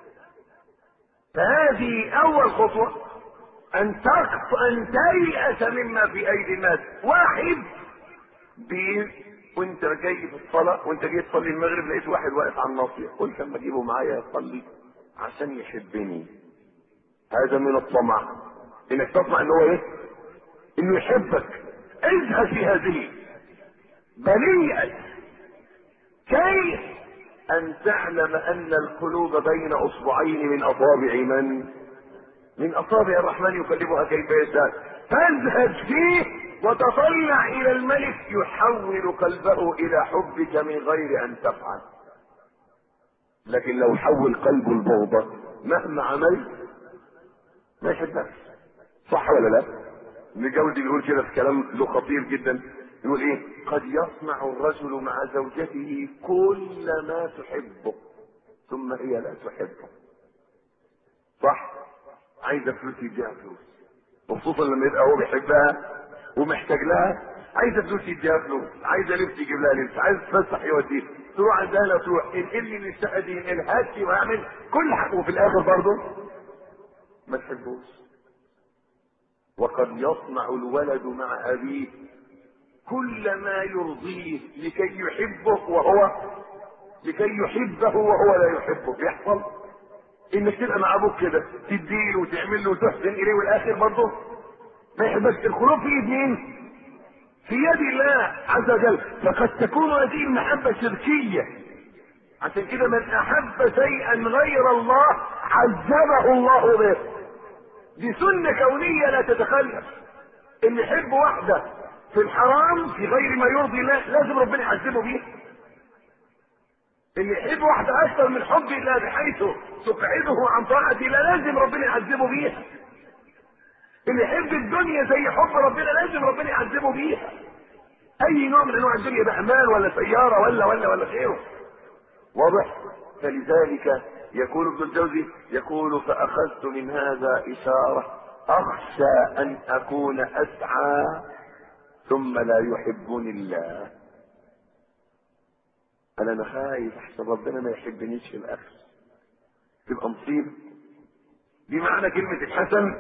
فهذه اول خطوه، ان تقط ان تيأس مما في ايدي الناس. واحد بي وانت جاي في الصلاه، وانت جاي تصلي المغرب، لقيت واحد واقف على الناصيه، قلت اما اجيبه معايا يصلي عشان يحبني. هذا من الطمع، انك تطمع ان هو ايه؟ انه يحبك. اذهب في هذه بليئة. كيف؟ ان تعلم ان القلوب بين اصبعين من اصابع من؟ من اصابع الرحمن يقلبها كيف يشاء. فاذهب فيه وتطلع الى الملك يحول قلبه الى حبك من غير ان تفعل. لكن لو حول قلبه البغضة مهما عمل ما يحبك. صح ولا لا؟ ابن جوزي بيقول كده في كلام له خطير جدا، يقول ايه؟ قد يصنع الرجل مع زوجته كل ما تحبه ثم هي لا تحبه. صح؟ عايزه فلوس يديها فلوس، وخصوصا لما يبقى هو بيحبها ومحتاج لها. عايزه فلوس يديها فلوس، عايزه لبس يجيب لها لبس، عايزه تفسح يوديها، تروح عندها لا تروح، انقلني من الشقه دي، انقلها هاتي واعمل كل حاجه، وفي الاخر برضه ما تحبوش. وقد يصنع الولد مع ابيه كل ما يرضيه لكي يحبه وهو لكي يحبه وهو لا يحبه. يحصل انك تبقى مع ابوك كده، تديله وتعمل له وتحسن اليه، والاخر برضه ما يحبك. القلوب في يد مين؟ في يد الله عز وجل. فقد تكون هذه المحبه شركيه. عشان كده من احب شيئا غير الله عذبه الله به. دي سنه كونيه لا تتخلف. اللي يحب واحده في الحرام في غير ما يرضي الله لازم ربنا يعذبه بيه. اللي يحب واحده اكثر من حب الله بحيث تبعده عن طاعه الله لازم ربنا يعذبه بيها. اللي يحب الدنيا زي حب ربنا لازم ربنا يعذبه بيها. اي نوع من انواع الدنيا، ده مال ولا سياره ولا ولا ولا غيره. واضح؟ فلذلك يقول ابن الجوزي، يقول فاخذت من هذا اشاره اخشى ان اكون اسعى ثم لا يحبني الله. انا انا خايف احسن ربنا ما يحبنيش في الاخر، تبقى مصيبه. دي معنى كلمه الحسن.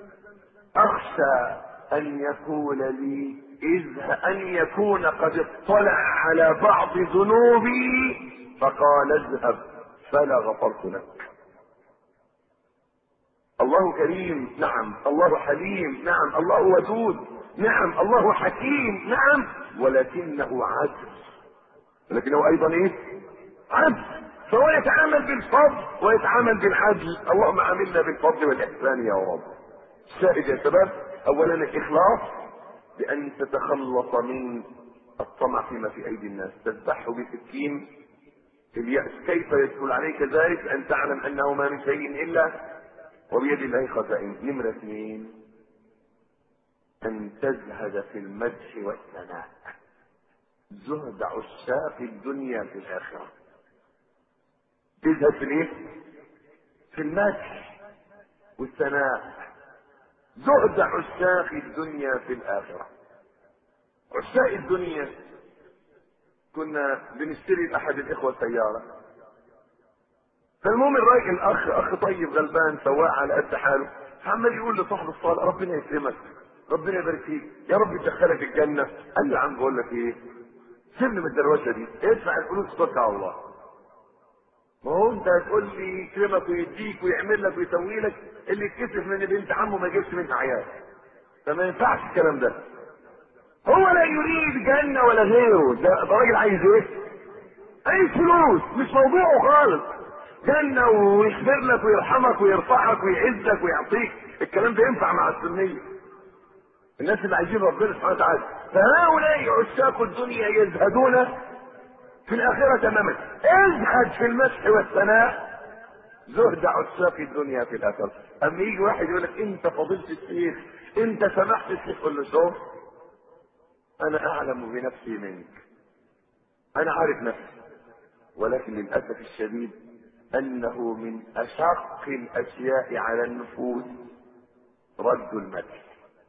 اخشى ان يكون لي اذ ان يكون قد اطلع على بعض ذنوبي فقال اذهب فلا غفرت لك. الله كريم، نعم. الله حليم، نعم. الله ودود، نعم الله حكيم، نعم، ولكنه عدل، ولكنه ايضا ايه؟ عدل. فهو يتعامل بالفضل ويتعامل بالعدل. اللهم عاملنا بالفضل والاحسان يا رب. الشاهد يا شباب، اولا الاخلاص بان تتخلص من الطمع فيما في ايدي الناس، تذبحه بسكين اليأس. كيف يدخل عليك ذلك؟ ان تعلم انه ما من شيء الا وبيد الله خزائن. نمرة اثنين، ان تزهد في المدح والثناء، زهد عشاق الدنيا في الاخرة. تزهد في الايه؟ في المدح والثناء. زهد عشاق الدنيا في الاخرة. عشاق الدنيا، كنا بنشتري لاحد الاخوة سيارة، فالمهم الراجل اخ اخ طيب غلبان سواق على قد حاله، عمال يقول لصاحب الصالة ربنا يكرمك، ربنا يبارك فيك، يا رب يدخلك الجنة. قال لي يا عم بقول لك ايه، سيبني من الدروشه دي، ادفع الفلوس وتوكل على الله. ما هو انت هتقول لي يكرمك ويديك ويعمل لك ويسوي لك، اللي يتكسف من بنت عمه ما يجيبش منها عيال. فما ينفعش الكلام ده. هو لا يريد جنة ولا غيره، ده راجل عايز ايه؟ عايز فلوس، مش موضوعه خالص. جنة ويغفر لك ويرحمك ويرفعك ويعزك ويعطيك، الكلام ده ينفع مع السنية، الناس اللي عايزين ربنا سبحانه وتعالى. فهؤلاء عشاق الدنيا يزهدون في الآخرة تماما. ازهد في المدح والثناء، زهد عشاق الدنيا في الآخرة. أما يجي واحد يقول لك أنت فضيلة الشيخ، أنت سمحت الشيخ، قل له شوف، أنا أعلم بنفسي منك، أنا عارف نفسي، ولكن للأسف الشديد أنه من أشق الأشياء على النفوس رد المدح.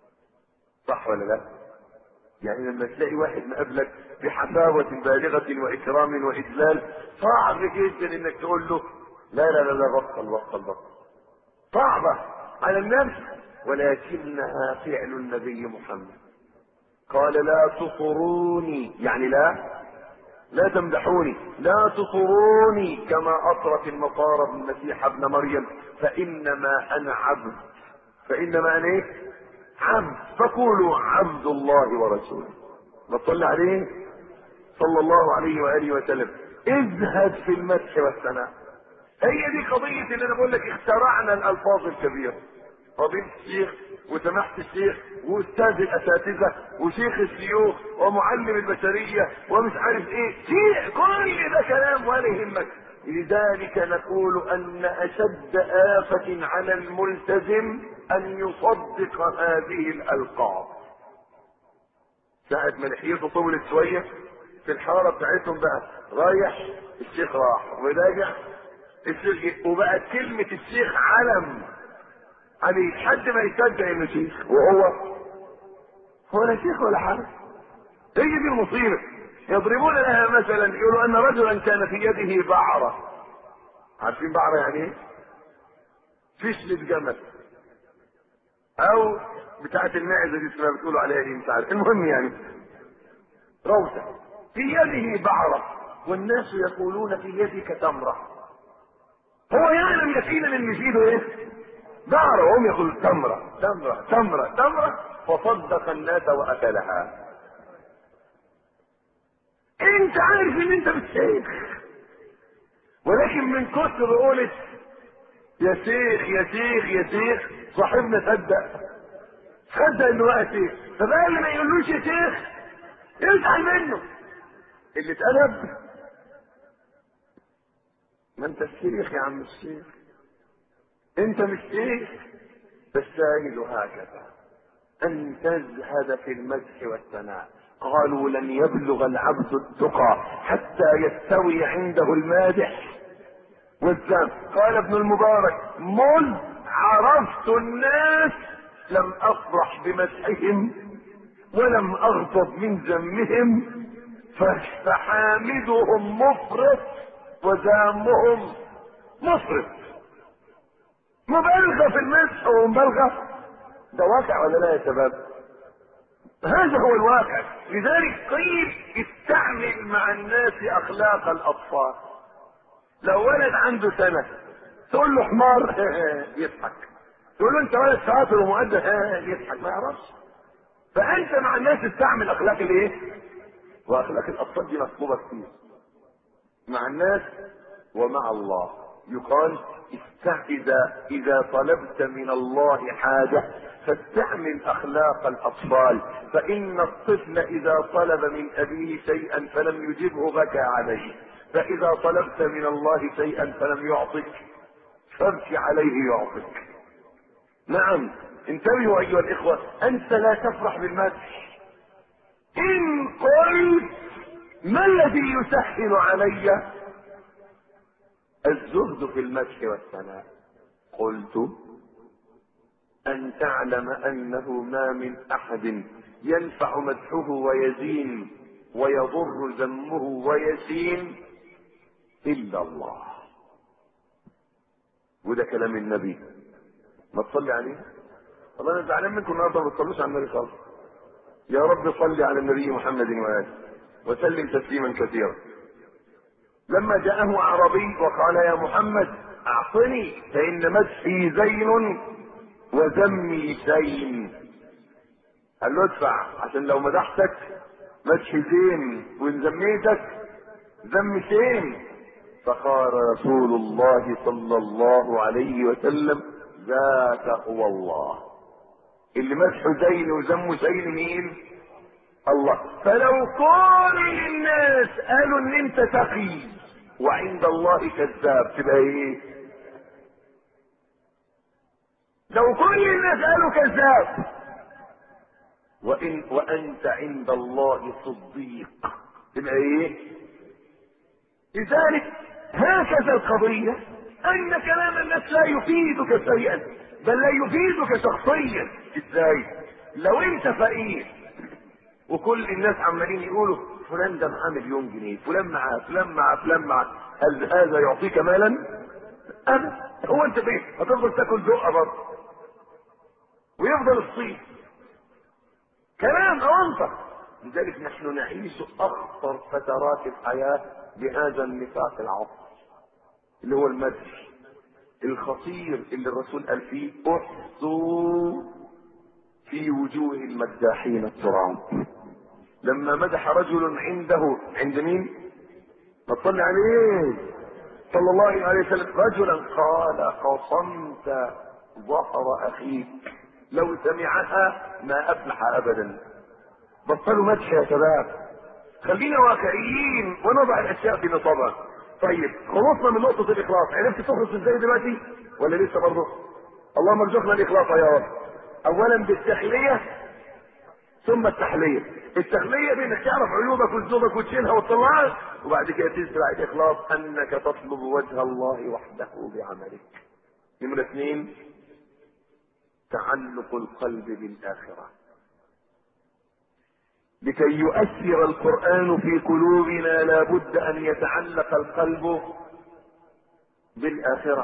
صح ولا لا؟ يعني لما تلاقي واحد مقابلك بحفاوة بالغة وإكرام وإجلال، صعب جدا إنك تقول له لا لا لا لا بطل بطل بطل. صعبة على النفس، ولكنها فعل النبي محمد. قال لا تطروني، يعني لا لا تمدحوني، لا تطروني كما أطرت النصارى ابن المسيح ابن مريم، فإنما أنا عبد، فإنما أنا إيه؟ عبد، فقولوا عبد الله ورسوله. نصلي عليه صلى الله عليه وآله وسلم. ازهد في المدح والثناء. هي دي قضية اللي انا بقول لك، اخترعنا الالفاظ الكبيرة، فضيلة الشيخ وسماحة الشيخ واستاذ الاساتذة وشيخ الشيوخ ومعلم البشرية ومش عارف ايه، شيء كل ده كلام ولا يهمك. لذلك نقول ان اشد آفة على الملتزم ان يصدق هذه الالقاب. ساعة ما لحيته طولت شوية في الحارة بتاعتهم بقى، رايح الشيخ راح وراجع الشيخ، وبقت كلمة الشيخ علم عليه حد ما يصدق انه شيخ، وهو هو لا شيخ ولا حاجة. هي دي المصيبة. يضربون لها مثلا، يقولوا ان رجلا كان في يده بعرة. عارفين بعرة يعني ايه؟ فشلة جمل، او بتاعت المعزة دي اسمها بتقولوا عليها ايه مش عارف، المهم يعني روثة في يده بعرة والناس يقولون في يدك تمرة. هو يعلم يقينا ان في ايده ايه؟ بعرة، وهم يقولون تمرة تمرة تمرة تمرة، فصدق الناس واكلها. انت عارف ان انت بتشيخ، ولكن من كثر قولت يا شيخ يا شيخ يا شيخ صاحبنا صدق صدق انه بقى شيخ، فبقى اللي ما يقولوش يا شيخ يزعل منه. اللي اتقلب ما انت الشيخ يا عم الشيخ، انت مش شيخ. فالشاهد هكذا، ان تزهد في المدح والثناء. قالوا لن يبلغ العبد التقى حتى يستوي عنده المادح والذم. قال ابن المبارك مذ عرفت الناس لم افرح بمدحهم ولم اغضب من ذمهم، فحامدهم مفرط وذامهم مفرط. مبالغه في المدح ومبالغه، ده واقع ولا لا يا شباب؟ هذا هو الواقع. لذلك قيل استعمل مع الناس اخلاق الاطفال. لو ولد عنده سنه تقول له حمار يضحك، تقول له انت ولد شاطر ومؤدب يضحك، ما يعرفش. فانت مع الناس استعمل اخلاق الايه؟ واخلاق الاطفال دي مطلوبه كتير مع الناس ومع الله. يقال اذا اذا طلبت من الله حاجه فاستعمل اخلاق الاطفال، فان الطفل اذا طلب من ابيه شيئا فلم يجبه بكى عليه، فاذا طلبت من الله شيئا فلم يعطك فابكي عليه يعطك. نعم انتبهوا ايها الاخوه، انت لا تفرح بالمدح. ان قلت ما الذي يسهل علي؟ الزهد في المدح والثناء. قلت ان تعلم انه ما من احد ينفع مدحه ويزين ويضر ذمه ويسين الا الله. وده كلام النبي، ما تصلي عليه. والله انا زعلان منكم النهارده ما بتصلوش على النبي خالص. يا رب صل على النبي محمد واله وسلم تسليما كثيرا. لما جاءه اعرابي وقال يا محمد اعطني فان مدحي زين وذمي شين. قال له ادفع عشان لو مدحتك مدحي زين وان ذميتك ذم شين. فقال رسول الله صلى الله عليه وسلم ذاك هو الله. اللي مدحه زين وذمه شين مين؟ الله. فلو كل الناس قالوا ان انت تقي وعند الله كذاب تبقى ايه؟ لو كل الناس قالوا كذاب وإن وانت عند الله صديق تبقى ايه؟ لذلك هكذا القضية، ان كلام الناس لا يفيدك شيئا بل لا يفيدك شخصيا. ازاي؟ لو انت فقير وكل الناس عمالين يقولوا فلان ده معاه مليون جنيه، فلان معاه فلان معاه فلان معاه، هل هذا يعطيك مالا؟ ابدا. هو انت فين؟ هتفضل تاكل دقه برضه ويفضل الصيف كلام اونطه. لذلك نحن نعيش اخطر فترات الحياه بهذا النفاق العصر اللي هو المدح الخطير اللي الرسول قال فيه احصوا في وجوه المداحين التراب. لما مدح رجل عنده عند مين؟ ما تصلي عليه صلى الله عليه وسلم رجلا قال قصمت ظهر اخيك لو سمعها ما افلح ابدا. بطلوا مدح يا شباب، خلينا واقعيين ونضع الاشياء في نصابها. طيب خلصنا من نقطة الاخلاص، عرفت تخلص ازاي دلوقتي ولا لسه برضه؟ اللهم ارزقنا الاخلاص يا رب. اولا بالتخلية ثم التحلية. التخلية بانك تعرف عيوبك وذنوبك وتشيلها وتطلعها، وبعد كده تزرع الاخلاص انك تطلب وجه الله وحده بعملك. نمرة اثنين تعلق القلب بالاخرة. لكي يؤثر القرآن في قلوبنا لابد ان يتعلق القلب بالاخرة.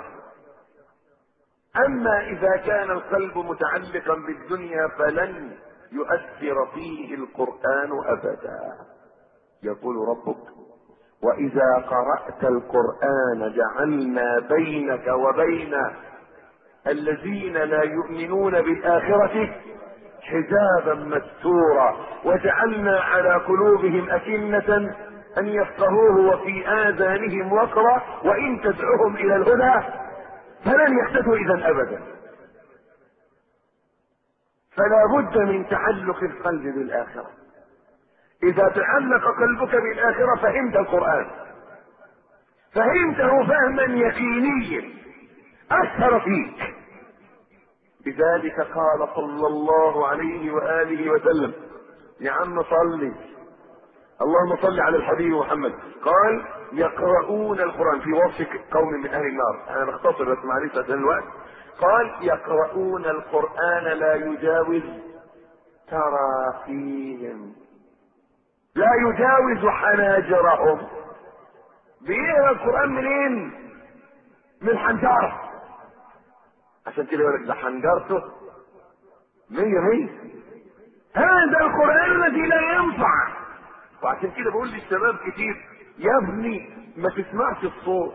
اما اذا كان القلب متعلقا بالدنيا فلن يؤثر فيه القرآن ابدا. يقول ربك واذا قرأت القرآن جعلنا بينك وبين الذين لا يؤمنون بالآخرة حجابا مستورا وجعلنا على قلوبهم أكنة أن يفقهوه وفي آذانهم وقرا وإن تدعوهم إلى الهدى فلن يهتدوا إذا أبدا. فلا بد من تعلق القلب بالآخرة. إذا تعلق قلبك بالآخرة فهمت القرآن، فهمته فهما يقينيا أثر فيك. لذلك قال صلى الله عليه وآله وسلم يا عم صلي اللهم صل على الحبيب محمد، قال يقرؤون القرآن في وصف قوم من أهل النار. أنا بختصر بس معلش عشان الوقت. قال يقرؤون القرآن لا يجاوز تراقيهم، لا يجاوز حناجرهم. بيقرأ القرآن منين؟ من حنجره. عشان كده يقول لك ده حنجرته مية مية. هذا القرآن الذي لا ينفع. وعشان كده بقول للشباب كتير يا ابني ما تسمعش الصوت،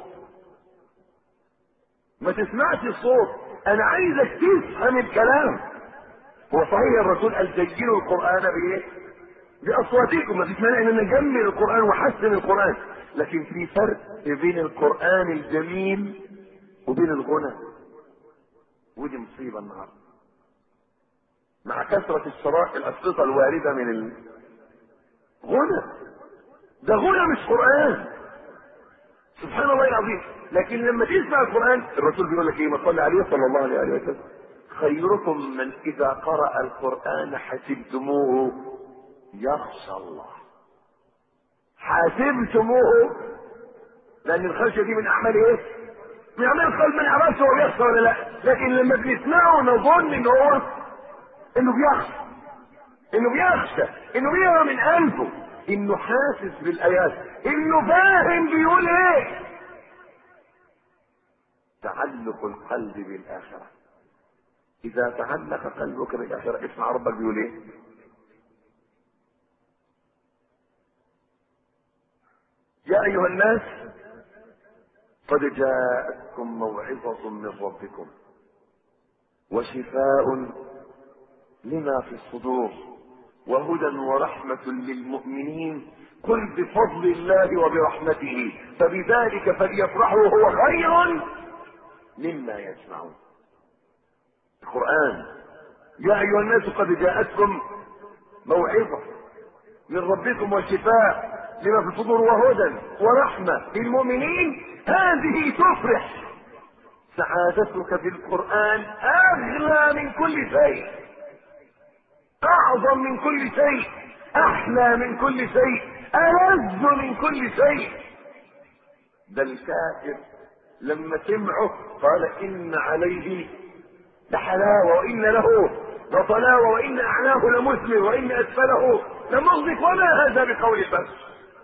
ما تسمعش الصوت، انا عايزك تفهم الكلام. هو صحيح الرسول قال زينوا القرآن بايه؟ بأصواتكم، ما فيش مانع ان نجمل القرآن وحسن القرآن، لكن في فرق بين القرآن الجميل وبين الغنى، ودي مصيبة النهارده مع كثرة الشرائح الأشرطة الواردة من الغنى. ده غنى مش قرآن، سبحان الله العظيم. لكن لما تسمع القرآن الرسول بيقول لك ايه؟ ما صلى عليه صلى الله عليه وسلم: خيركم من إذا قرأ القرآن حسبتموه يخشى الله. حاسبتموه، لأن الخشية دي من أعمال ايه؟ من أعمال القلب، ما نعرفش هو بيخشى ولا لا، لكن لما بنسمعه نظن إن هو إنه بيخشى، إنه بيخشى، إنه بيقرأ من قلبه، إنه حاسس بالآيات، إنه فاهم بيقول إيه. تعلق القلب بالآخرة. إذا تعلق قلبك بالآخرة اسمع ربك بيقول إيه؟ يا أيها الناس قد جاءتكم موعظة من ربكم وشفاء لما في الصدور وهدى ورحمة للمؤمنين قل بفضل الله وبرحمته فبذلك فليفرحوا هو خير مما يجمعون. القرآن: يا أيها الناس قد جاءتكم موعظة من ربكم وشفاء لما في الصدور وهدى ورحمة للمؤمنين، هذه تفرح. سعادتك في القرآن أغلى من كل شيء، أعظم من كل شيء، أحلى من كل شيء، ألذ من كل شيء. ده الكافر لما سمعه قال إن عليه لحلاوة وإن له لطلاوة وإن أعلاه لمثمر وإن أسفله لمغدق وما هذا بقول البشر.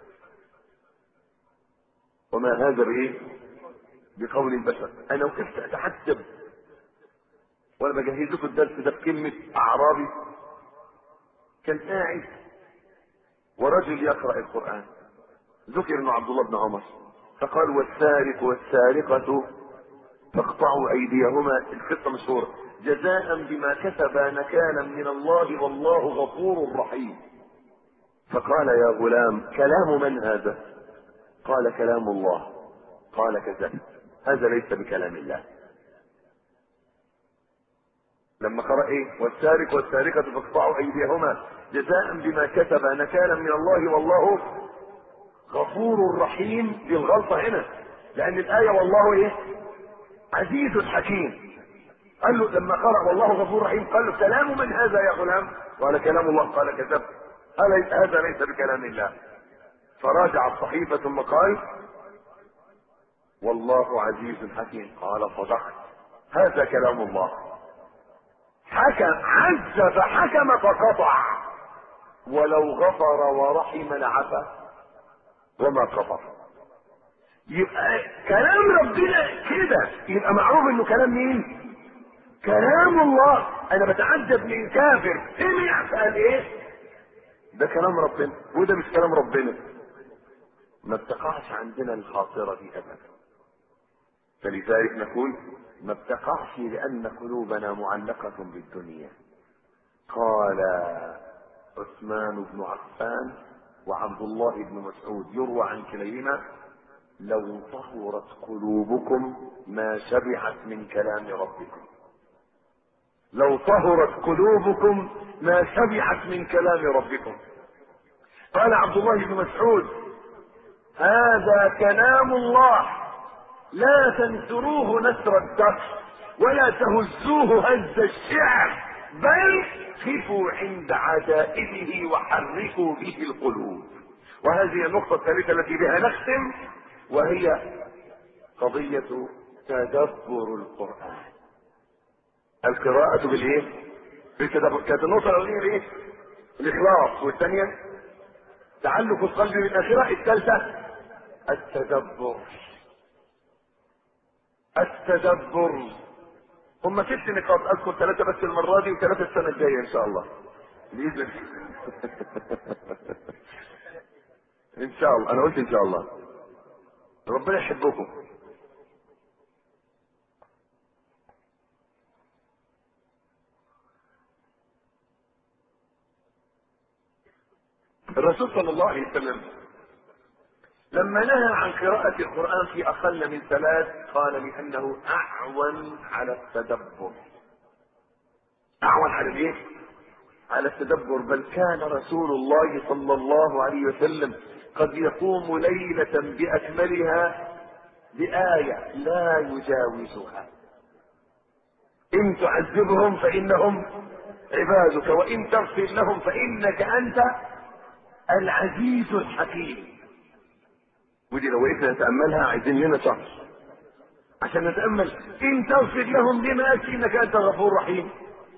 وما هذا بإيه؟ بقول البشر. أنا وقفت أتحسب وأنا بجهز لكم الدرس ده بكلمة أعرابي كان قاعد ورجل يقرأ القرآن، ذكر انه عبد الله بن عمر، فقال: والسارق والسارقة فاقطعوا أيديهما. القصة مشهورة: جزاء بما كسبا نكالا من الله والله غفور رحيم. فقال: يا غلام كلام من هذا؟ قال: كلام الله. قال: كذب، هذا ليس بكلام الله. لما قرأ ايه؟ والسارق والسارقة فاقطعوا أيديهما جزاء بما كسبا نكالا من الله والله غفور رحيم. دي الغلطة هنا، لأن الآية والله ايه؟ عزيز حكيم. قال له لما قرأ والله غفور رحيم قال له: كلام من هذا يا غلام؟ قال: كلام الله. قال: كذب، هذا ليس بكلام الله. فراجع الصحيفة ثم قال: والله عزيز حكيم. قال: صدقت، هذا كلام الله. حكم، عز فحكم فقطع، ولو غفر ورحم لعفى وما قطع. يبقى كلام ربنا كده، يبقى معروف انه كلام مين؟ كلام الله. انا بتعجب من كافر سمع فقال ايه؟ ده كلام ربنا، وده مش كلام ربنا. ما بتقعش عندنا الخاطرة دي ابدا. فلذلك نقول ما بتقعش لان قلوبنا معلقة بالدنيا. قال عثمان بن عفان وعبد الله بن مسعود يروى عن كليهما: لو طهرت قلوبكم ما شبعت من كلام ربكم. لو طهرت قلوبكم ما شبعت من كلام ربكم. قال عبد الله بن مسعود: هذا كلام الله، لا تنثروه نثر الدهر ولا تهزوه هز الشعر، بل خفوا عند عجائبه وحركوا به القلوب. وهذه النقطة الثالثة التي بها نختم، وهي قضية تدبر القرآن. القراءة بالايه؟ بالتدبر. كانت النقطة الأولانية الايه؟ الإخلاص، والثانية تعلق القلب بالآخرة، الثالثة التدبر. التدبر هم ست نقاط، اذكر ثلاثة بس المرة دي وثلاثة السنة الجاية ان شاء الله بإذن الله. ان شاء الله، انا قلت ان شاء الله. ربنا يحبكم. الرسول صلى الله عليه وسلم لما نهى عن قراءة القرآن في أقل من ثلاث قال لأنه أعون على التدبر. أعون على الإيه؟ على التدبر. بل كان رسول الله صلى الله عليه وسلم قد يقوم ليلة بأكملها بآية لا يجاوزها. إن تعذبهم فإنهم عبادك وإن تغفر لهم فإنك أنت العزيز الحكيم. ودي لو وقفنا نتأملها عايزين لنا شهر عشان نتأمل. إن تغفر لهم لما أتي إنك أنت غفور رحيم،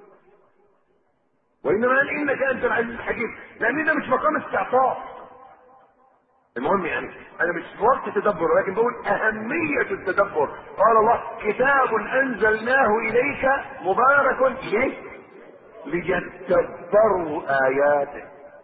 وإنما قال إنك أنت العزيز الحكيم، لأن ده مش مقام استعطاء. المهم يعني أنا مش في وقت تدبر، لكن بقول أهمية التدبر. قال الله كتاب أنزلناه إليك مبارك ليه؟ ليدبروا آياته.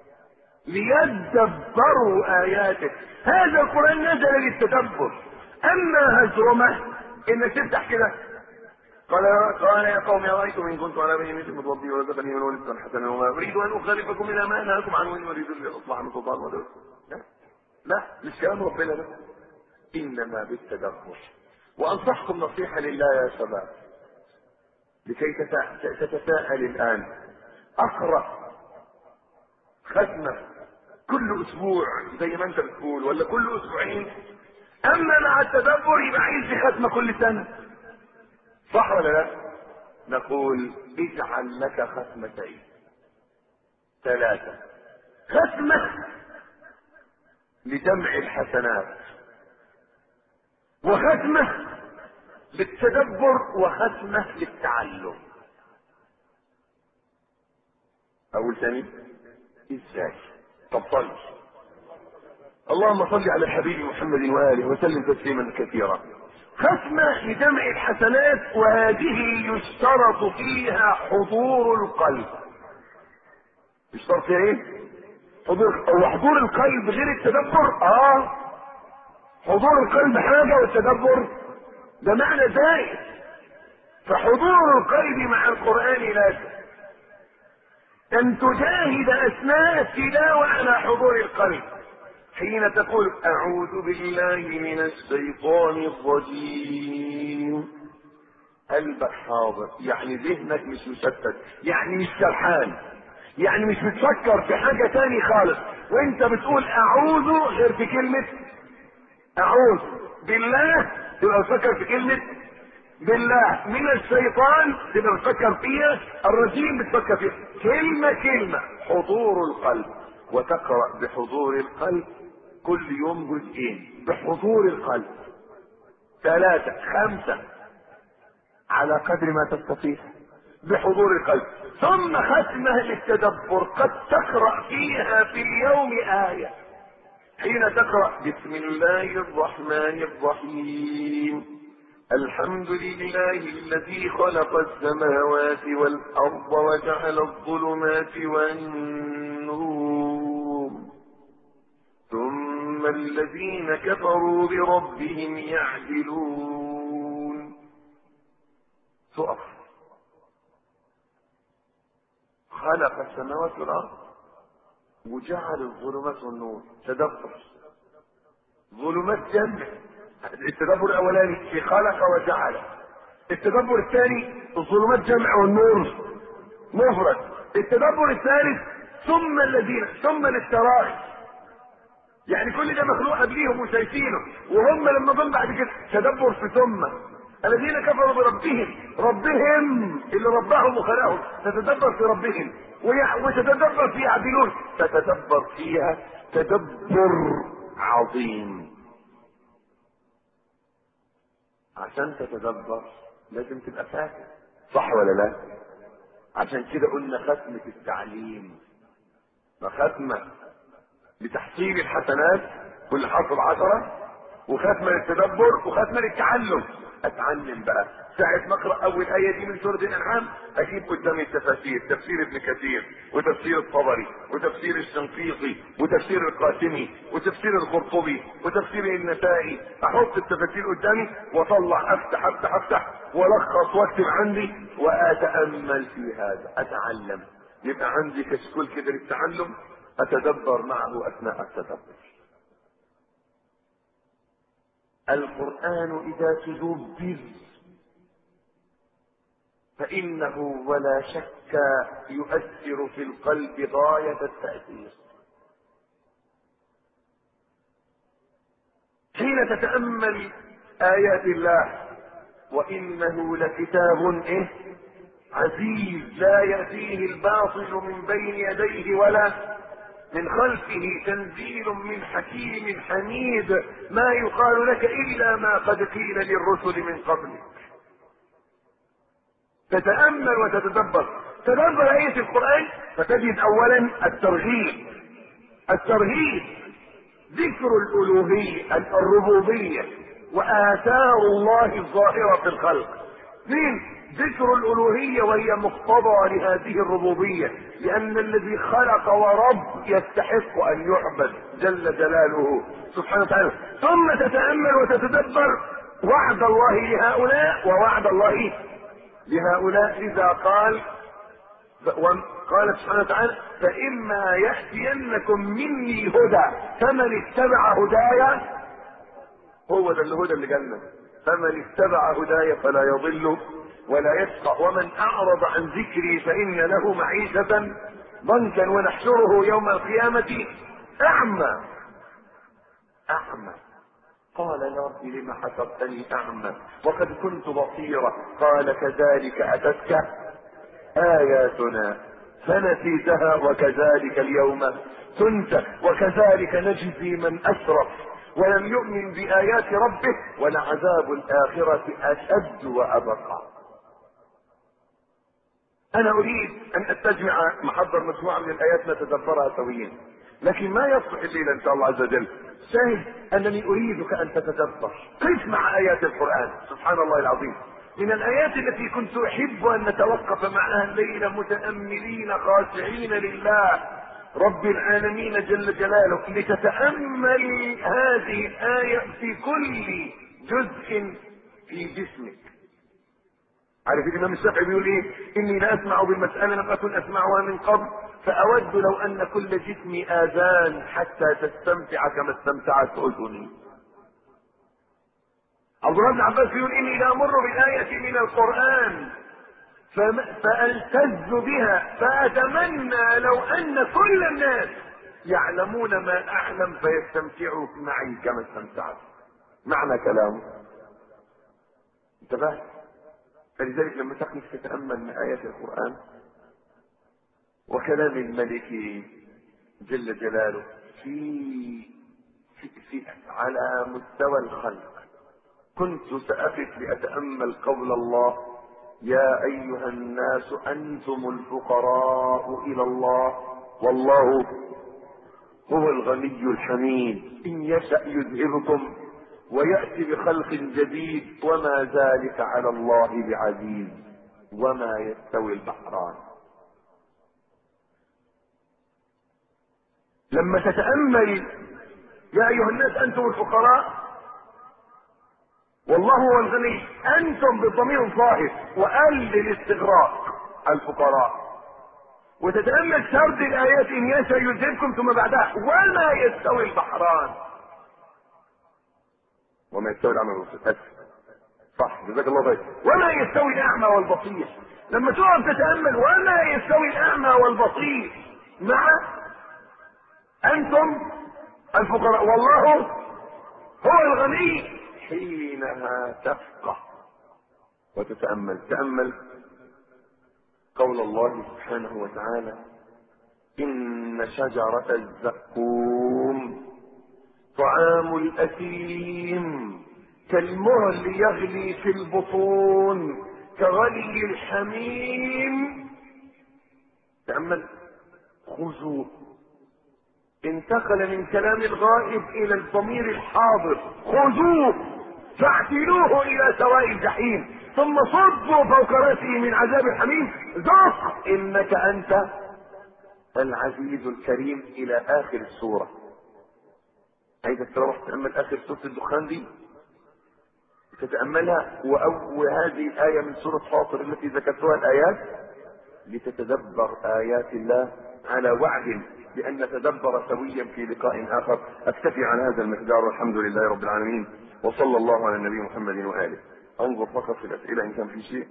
ليدبروا آياته. هذا القرآن نزل للتدبر. أما هزرمة إنك تفتح كده قال قال يا قوم أرأيتم إن كنت على بينة من ربي ورزقني منه رزقا حسنا وما أريد أن أخالفكم إلى ما أنهاكم عنه إن أريد أن أصلح من سلطان ولا لا لا مش كلام ربنا ده، إنما بالتدبر. وأنصحكم نصيحة لله يا شباب لكي تتساءل الآن. أقرأ ختمة كل أسبوع زي ما أنت بتقول ولا كل أسبوعين؟ أما مع التدبر يبقى عايز ختمة كل سنة، صح ولا لا؟ نقول اجعل لك ختمتين ثلاثة. ختمة لجمع الحسنات، وختمة للتدبر، وختمة للتعلم. أول ثاني ازاي؟ طب صل اللهم صل على الحبيب محمد وآله وسلم تسليما كثيرا. ختمة لجمع الحسنات، وهذه يشترط فيها حضور القلب. يشترط فيها ايه؟ حضور. او حضور القلب غير التدبر. اه حضور القلب حاجة والتدبر ده معنى زائد. فحضور القلب مع القرآن لازم. ان تجاهد اثناء التلاوة على حضور القلب حين تقول اعوذ بالله من الشيطان الرجيم. قلبك حاضر، يعني ذهنك مش مشتت، يعني مش سرحان، يعني مش بتفكر في حاجة تاني خالص. وانت بتقول اعوذ غير في كلمة اعوذ بالله تبقى بتفكر في كلمة بالله، من الشيطان تبقى بتفكر فيها، الرجيم بتفكر فيها، كلمة كلمة. حضور القلب. وتقرأ بحضور القلب كل يوم جزئين بحضور القلب. ثلاثة خمسة على قدر ما تستطيع بحضور القلب. ثم ختمة للتدبر، قد تقرأ فيها في اليوم آية. حين تقرأ بسم الله الرحمن الرحيم الحمد لله الذي خلق السماوات والأرض وجعل الظلمات والنور ثم الذين كفروا بربهم يعدلون. تقف. خلق السماوات والأرض وجعل الظلمات والنور. تدبر. ظلمات جنة. التدبر الأولاني في خلق وجعل. التدبر الثاني الظلمات جمع والنور مفرد. التدبر الثالث ثم الذين، ثم للتراخي، يعني كل ده مخلوق قبليهم وشايفينه، وهم لما ضل بعد كده تدبر في ثم الذين كفروا بربهم، ربهم اللي ربهم وخلقهم، تتدبر في ربهم وتتدبر في يعدلون، تتدبر فيها تدبر عظيم. عشان تتدبر لازم تبقى فاهم، صح ولا لا؟ عشان كده قلنا ختمة التعليم، وختمة لتحصيل الحسنات كل حرف عشرة، وختمة للتدبر، وختمة للتعلم. اتعلم بقى ساعة ما اقرأ اول آية دي من سورة الانعام اجيب قدامي التفاسير، تفسير ابن كثير وتفسير الطبري وتفسير الشنقيطي وتفسير القاسمي وتفسير القرطبي وتفسير النسائي، احط التفاسير قدامي واطلع افتح افتح افتح والخص واكتب عندي واتأمل في هذا، اتعلم. يبقى عندي كشكول كده للتعلم، أتدبر معه أثناء التدبر. القرآن إذا تدبر فإنه ولا شك يؤثر في القلب غاية التأثير. حين تتأمل آيات الله وإنه لكتاب إيه عزيز لا يأتيه الباطل من بين يديه ولا من خلفه تنزيل من حكيم حميد ما يقال لك إلا ما قد قيل للرسل من قبلك. تتأمل وتتدبر. تدبر آية القرآن فتجد أولا الترغيب الترهيب ذكر الألوهية الربوبية وآثار الله الظاهرة في الخلق. اثنين ذكر الألوهية وهي مقتضى لهذه الربوبية لأن الذي خلق ورب يستحق أن يعبد جل جلاله سبحانه وتعالى. ثم تتأمل وتتدبر وعد الله لهؤلاء ووعد الله لهؤلاء إذا قال قال سبحانه وتعالى فإما يأتينكم مني هدى فمن اتبع هدايا هو ده الهدى اللي جنة فمن اتبع هدايا فلا يضل ولا يشقى ومن أعرض عن ذكري فإن له معيشة ضنكا ونحشره يوم القيامة أعمى أعمى قال يا رب لم حشرتني أعمى وقد كنت بصيرا قال كذلك أتتك آياتنا فنسيتها وكذلك اليوم تنسى وكذلك نجزي من أسرف ولم يؤمن بآيات ربه ولعذاب الآخرة أشد وأبقى. أنا أريد أن أستجمع محضر مجموعة من الآيات نتدبرها سويا لكن ما يصلح الليلة إن شاء الله عز وجل. شاهد أنني أريدك أن تتدبر قف مع آيات القرآن سبحان الله العظيم. من الآيات التي كنت أحب أن نتوقف معها الليلة متأملين خاشعين لله رب العالمين جل جلاله لتتأمل هذه الآية في كل جزء في جسمك. عارف الإمام الشافعي بيقول إيه إني لا أسمع بالمسألة لم أكن أسمعها من قبل فأود لو أن كل جسمي آذان حتى تستمتع كما استمتعت أذني. عبد الله بن عباس يقول إني لا أمر بالآية من القرآن فألتز بها فأتمنى لو أن كل الناس يعلمون ما أعلم فيستمتعوا معي كما استمتعت. معنى كلامه انتبه. فلذلك لما تقف تتأمل من آيات القرآن وكلام الملك جل جلاله في, في, في على مستوى الخلق كنت سأقف لأتأمل قول الله يا أيها الناس أنتم الفقراء إلى الله والله هو الغني الحميد إن يشأ يذهبكم ويأتي بخلق جديد وما ذلك على الله بعزيز وما يستوي البحران. لما تتأمل يا أيها الناس أنتم الفقراء والله هو الغني أنتم بالضمير الظاهر وقال للاستغراق الفقراء وتتأمل سرد الآيات إن يشأ يذهبكم ثم بعدها وما يستوي البحران وما يستوي الأعمى والبصير صح جزاك الله خير وما يستوي الأعمى والبصير. لما تقعد تتأمل وما يستوي الأعمى والبصير مع أنتم الفقراء والله هو الغني حينها تفقه وتتأمل. تأمل قول الله سبحانه وتعالى إن شجرة الزقوم طعام الأثيم كالمهل يغلي في البطون كغلي الحميم. تأمل خذوه انتقل من كلام الغائب إلى الضمير الحاضر خذوه فاعتلوه إلى سواء الجحيم ثم صبوا فوق رأسه من عذاب الحميم ذق إنك أنت العزيز الكريم إلى آخر السورة. عايزك تروح تتأمل آخر سورة الدخان دي تتأملها وهذه الآية من سورة فاطر التي ذكرتها الآيات لتتدبر آيات الله على وعد بأن نتدبر سويا في لقاء آخر. أكتفي على هذا المقدار والحمد لله رب العالمين، وصلى الله على النبي محمد وآله. انظر فقط في الأسئلة إن كان في شيء.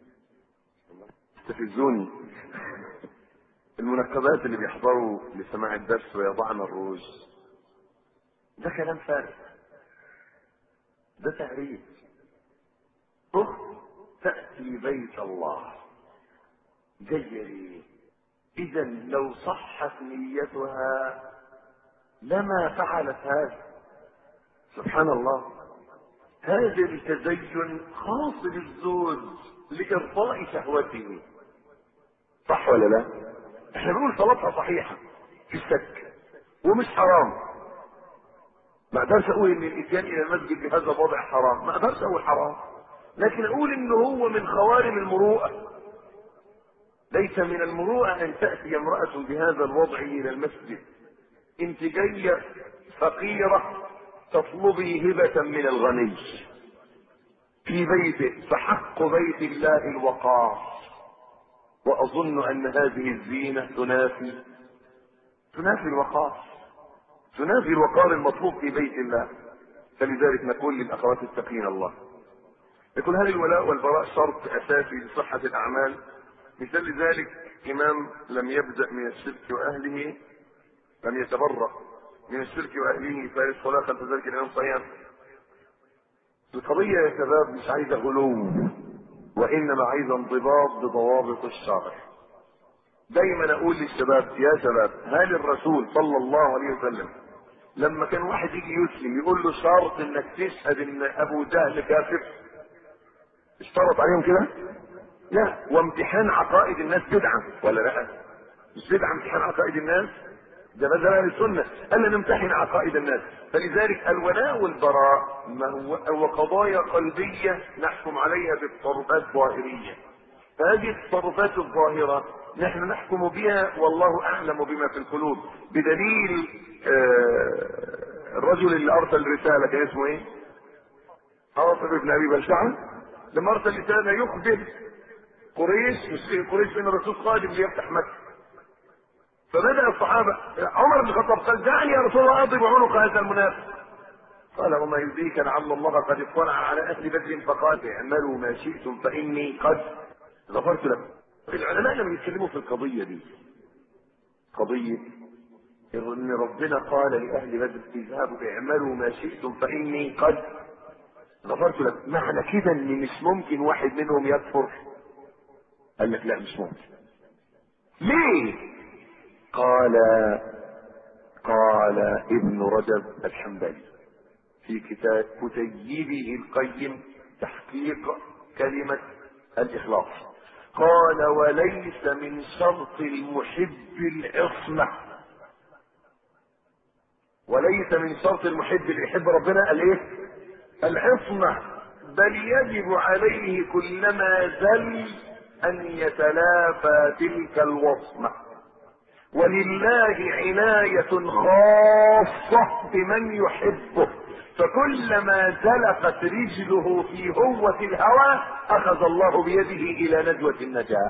استفزوني المنقبات اللي بيحضروا لسماع الدرس ويضعن الروج، ده كلام فارغ، ده تهريج. أخت تأتي بيت الله جيري، إذا لو صحت نيتها لما فعلت هذا. سبحان الله، هذا التزين خاص بالزوج لإرضاء شهوته، صح ولا لا؟ احنا بنقول صلاتها صحيحة في الشك ومش حرام. ما اقدرش اقول ان الاتيان الى المسجد بهذا الوضع حرام، ما اقدرش اقول حرام، لكن اقول انه هو من خوارم المروءة. ليس من المروءة ان تأتي امرأة بهذا الوضع الى المسجد. انت جاية فقيرة تطلبي هبة من الغني في بيته، فحق بيت الله الوقار، واظن ان هذه الزينة تنافي تنافي الوقار، تنافي الوقار المطلوب في بيت الله. فلذلك نقول للاخوات اتقين الله. يقول هل الولاء والبراء شرط اساسي لصحة الاعمال؟ مثال ذلك امام لم يبدأ من الشرك واهله، لم يتبرأ من الشرك واهله فهل الصلاة خلف ذلك الامام صيام؟ القضية يا شباب مش عايزة غلو، وانما عايزة انضباط بضوابط الشرع. دايما اقول للشباب يا شباب، هل الرسول صلى الله عليه وسلم لما كان واحد يجي يسلم يقول له شرط انك تشهد ان ابو جهل كافر؟ اشترط عليهم كده؟ لا. وامتحان عقائد الناس بدعة ولا لا؟ مش بدعة امتحان عقائد الناس؟ ده مثل اهل السنة الا نمتحن عقائد الناس. فلذلك الولاء والبراء ما هو, هو قضايا قلبية نحكم عليها بالتصرفات الظاهرية. فهذه التصرفات الظاهرة نحن نحكم بها والله اعلم بما في القلوب، بدليل آه الرجل اللي ارسل رسالة كان اسمه ايه؟ حاطب بن ابي بلشعة، لما ارسل رسالة يخبر قريش مش قريش ان الرسول قادم ليفتح مكة. فبدأ الصحابة، عمر بن الخطاب قال دعني يا رسول الله اضرب عنق هذا المنافق. قال وما يدريك لعل الله قد اطلع على اهل بدر فقال اعملوا ما شئتم فاني قد غفرت لكم. العلماء لما يتكلموا في القضية دي، قضية ان ربنا قال لاهل بدر اذهبوا اعملوا ما شئتم فاني قد غفرت لكم، معنى كده ان مش ممكن واحد منهم يكفر؟ قال لك لا مش ممكن. ليه؟ قال قال ابن رجب الحنبلي في كتاب كتيبه القيم تحقيق كلمة الإخلاص، قال وليس من شرط المحب العصمة، وليس من شرط المحب اللي يحب ربنا الايه؟ العصمة، بل يجب عليه كلما زل ان يتلافى تلك الوصمة. ولله عناية خاصة بمن يحبه، فكلما زلقت رجله في هوة الهوى اخذ الله بيده الى نجوة النجاة.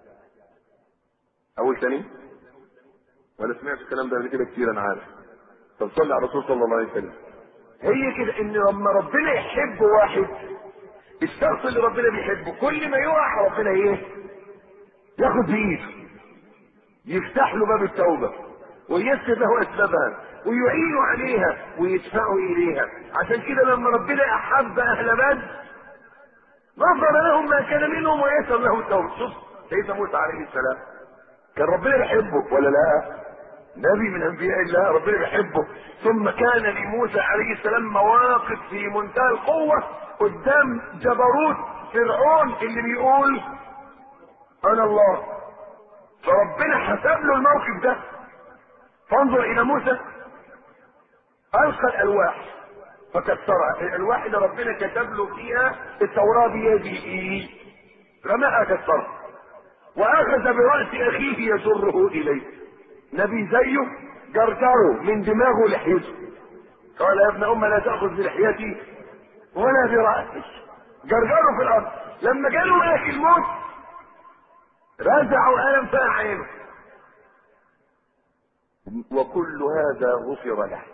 اول ثاني ولا سمعت الكلام ده قبل كده كتير انا عارف. طب صلي على الرسول صلى الله عليه وسلم. هي كده ان لما ربنا يحب واحد، الشخص اللي ربنا بيحبه كل ما يقع ربنا ايه؟ ياخد بايده، يفتح له باب التوبة وييسر له اسبابها ويعين عليها ويدفعه اليها. عشان كده لما ربنا احب اهل بدر غفر لهم ما كان منهم ويسر له التوبة. شوف سيدنا موسى عليه السلام كان ربنا بيحبه ولا لا؟ نبي من انبياء الله ربنا بيحبه. ثم كان لموسى عليه السلام مواقف في منتهى القوة قدام جبروت فرعون اللي بيقول انا الله، فربنا حسب له الموقف ده. فانظر الى موسى القى الالواح فكسرها، الالواح اللي ربنا كتب له فيها التوراة بيده رماها كسرها، واخذ براس اخيه يجره اليه. نبي زيه جرجره من دماغه لحيته، قال يا ابن ام لا تاخذ بلحيتي ولا براسي، جرجره في الارض. لما جاله ملك الموت رزع وقلم فيها عينه، وكل هذا غفر له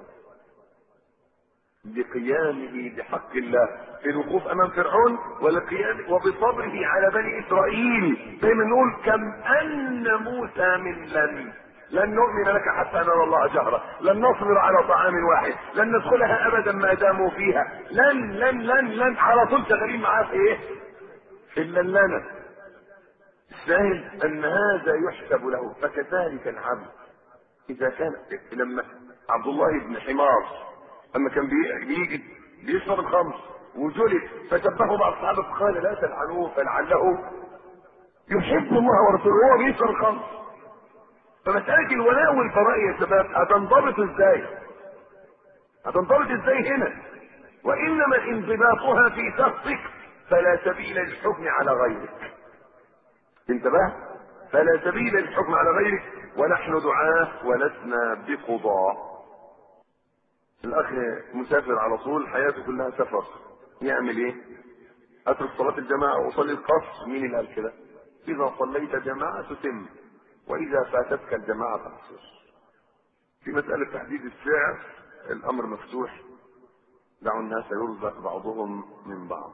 بقيامه بحق الله في الوقوف امام فرعون والقيام وبصبره على بني اسرائيل. دايما نقول كم ان موسى من لن لن نؤمن لك حتى نرى الله جهرة، لن نصبر على طعام واحد، لن ندخلها ابدا ما داموا فيها، لن لن لن لن على طول شغالين معاه في ايه؟ في اللنانة. الشاهد ان هذا يحسب له. فكذلك العبد اذا كان لما عبد الله بن حمار اما كان بيجي بيشرب الخمر وجلد فشبهه بعض الصحابه قال لا تلعنوه فلعله يحب الله ورسوله وهو بيشرب الخمر. فمساله الولاء والبراء يا شباب هتنضبط ازاي؟ هتنضبط ازاي هنا؟ وانما انضباطها في شخصك فلا سبيل للحكم على غيرك. انتبه؟ فلا سبيل للحكم على غيرك ونحن دعاة ولسنا بقضاء. الاخ مسافر على طول حياته كلها سفر، يعمل ايه؟ اترك صلاة الجماعة واصلي القصر. مين اللي قال كده؟ اذا صليت جماعة تتم واذا فاتتك الجماعة تقصر. في مسألة تحديد السعر الامر مفتوح، دعوا الناس يرزق بعضهم من بعض.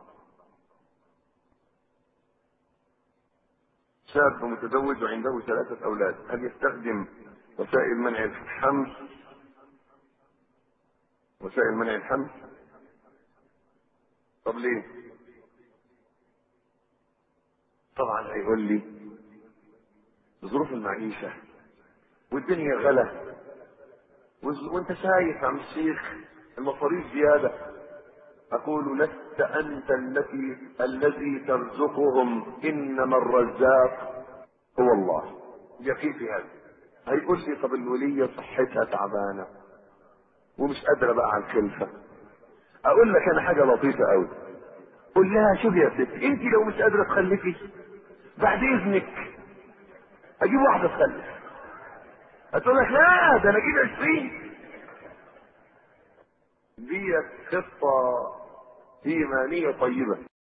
شاب متزوج وعنده ثلاثة اولاد، هل يستخدم وسائل منع الحمل وسائل منع الحمل؟ طب ليه؟ طبعا هيقول لي ظروف المعيشة والدنيا غلا وانت شايف يا عم الشيخ المصاريف زيادة. اقول لست انت التي الذي ترزقهم، انما الرزاق هو الله. يقين في هذا. هيقول لي طب الولية صحتها تعبانة ومش قادرة بقى على الخلفة. اقول لك انا حاجة لطيفة قوي، قول لها شوف يا ست انت لو مش قادرة تخلفي بعد اذنك اجيب واحدة تخلف. هتقول لك لا ده انا اجيب عشرين. دي خطة ايمانية طيبة.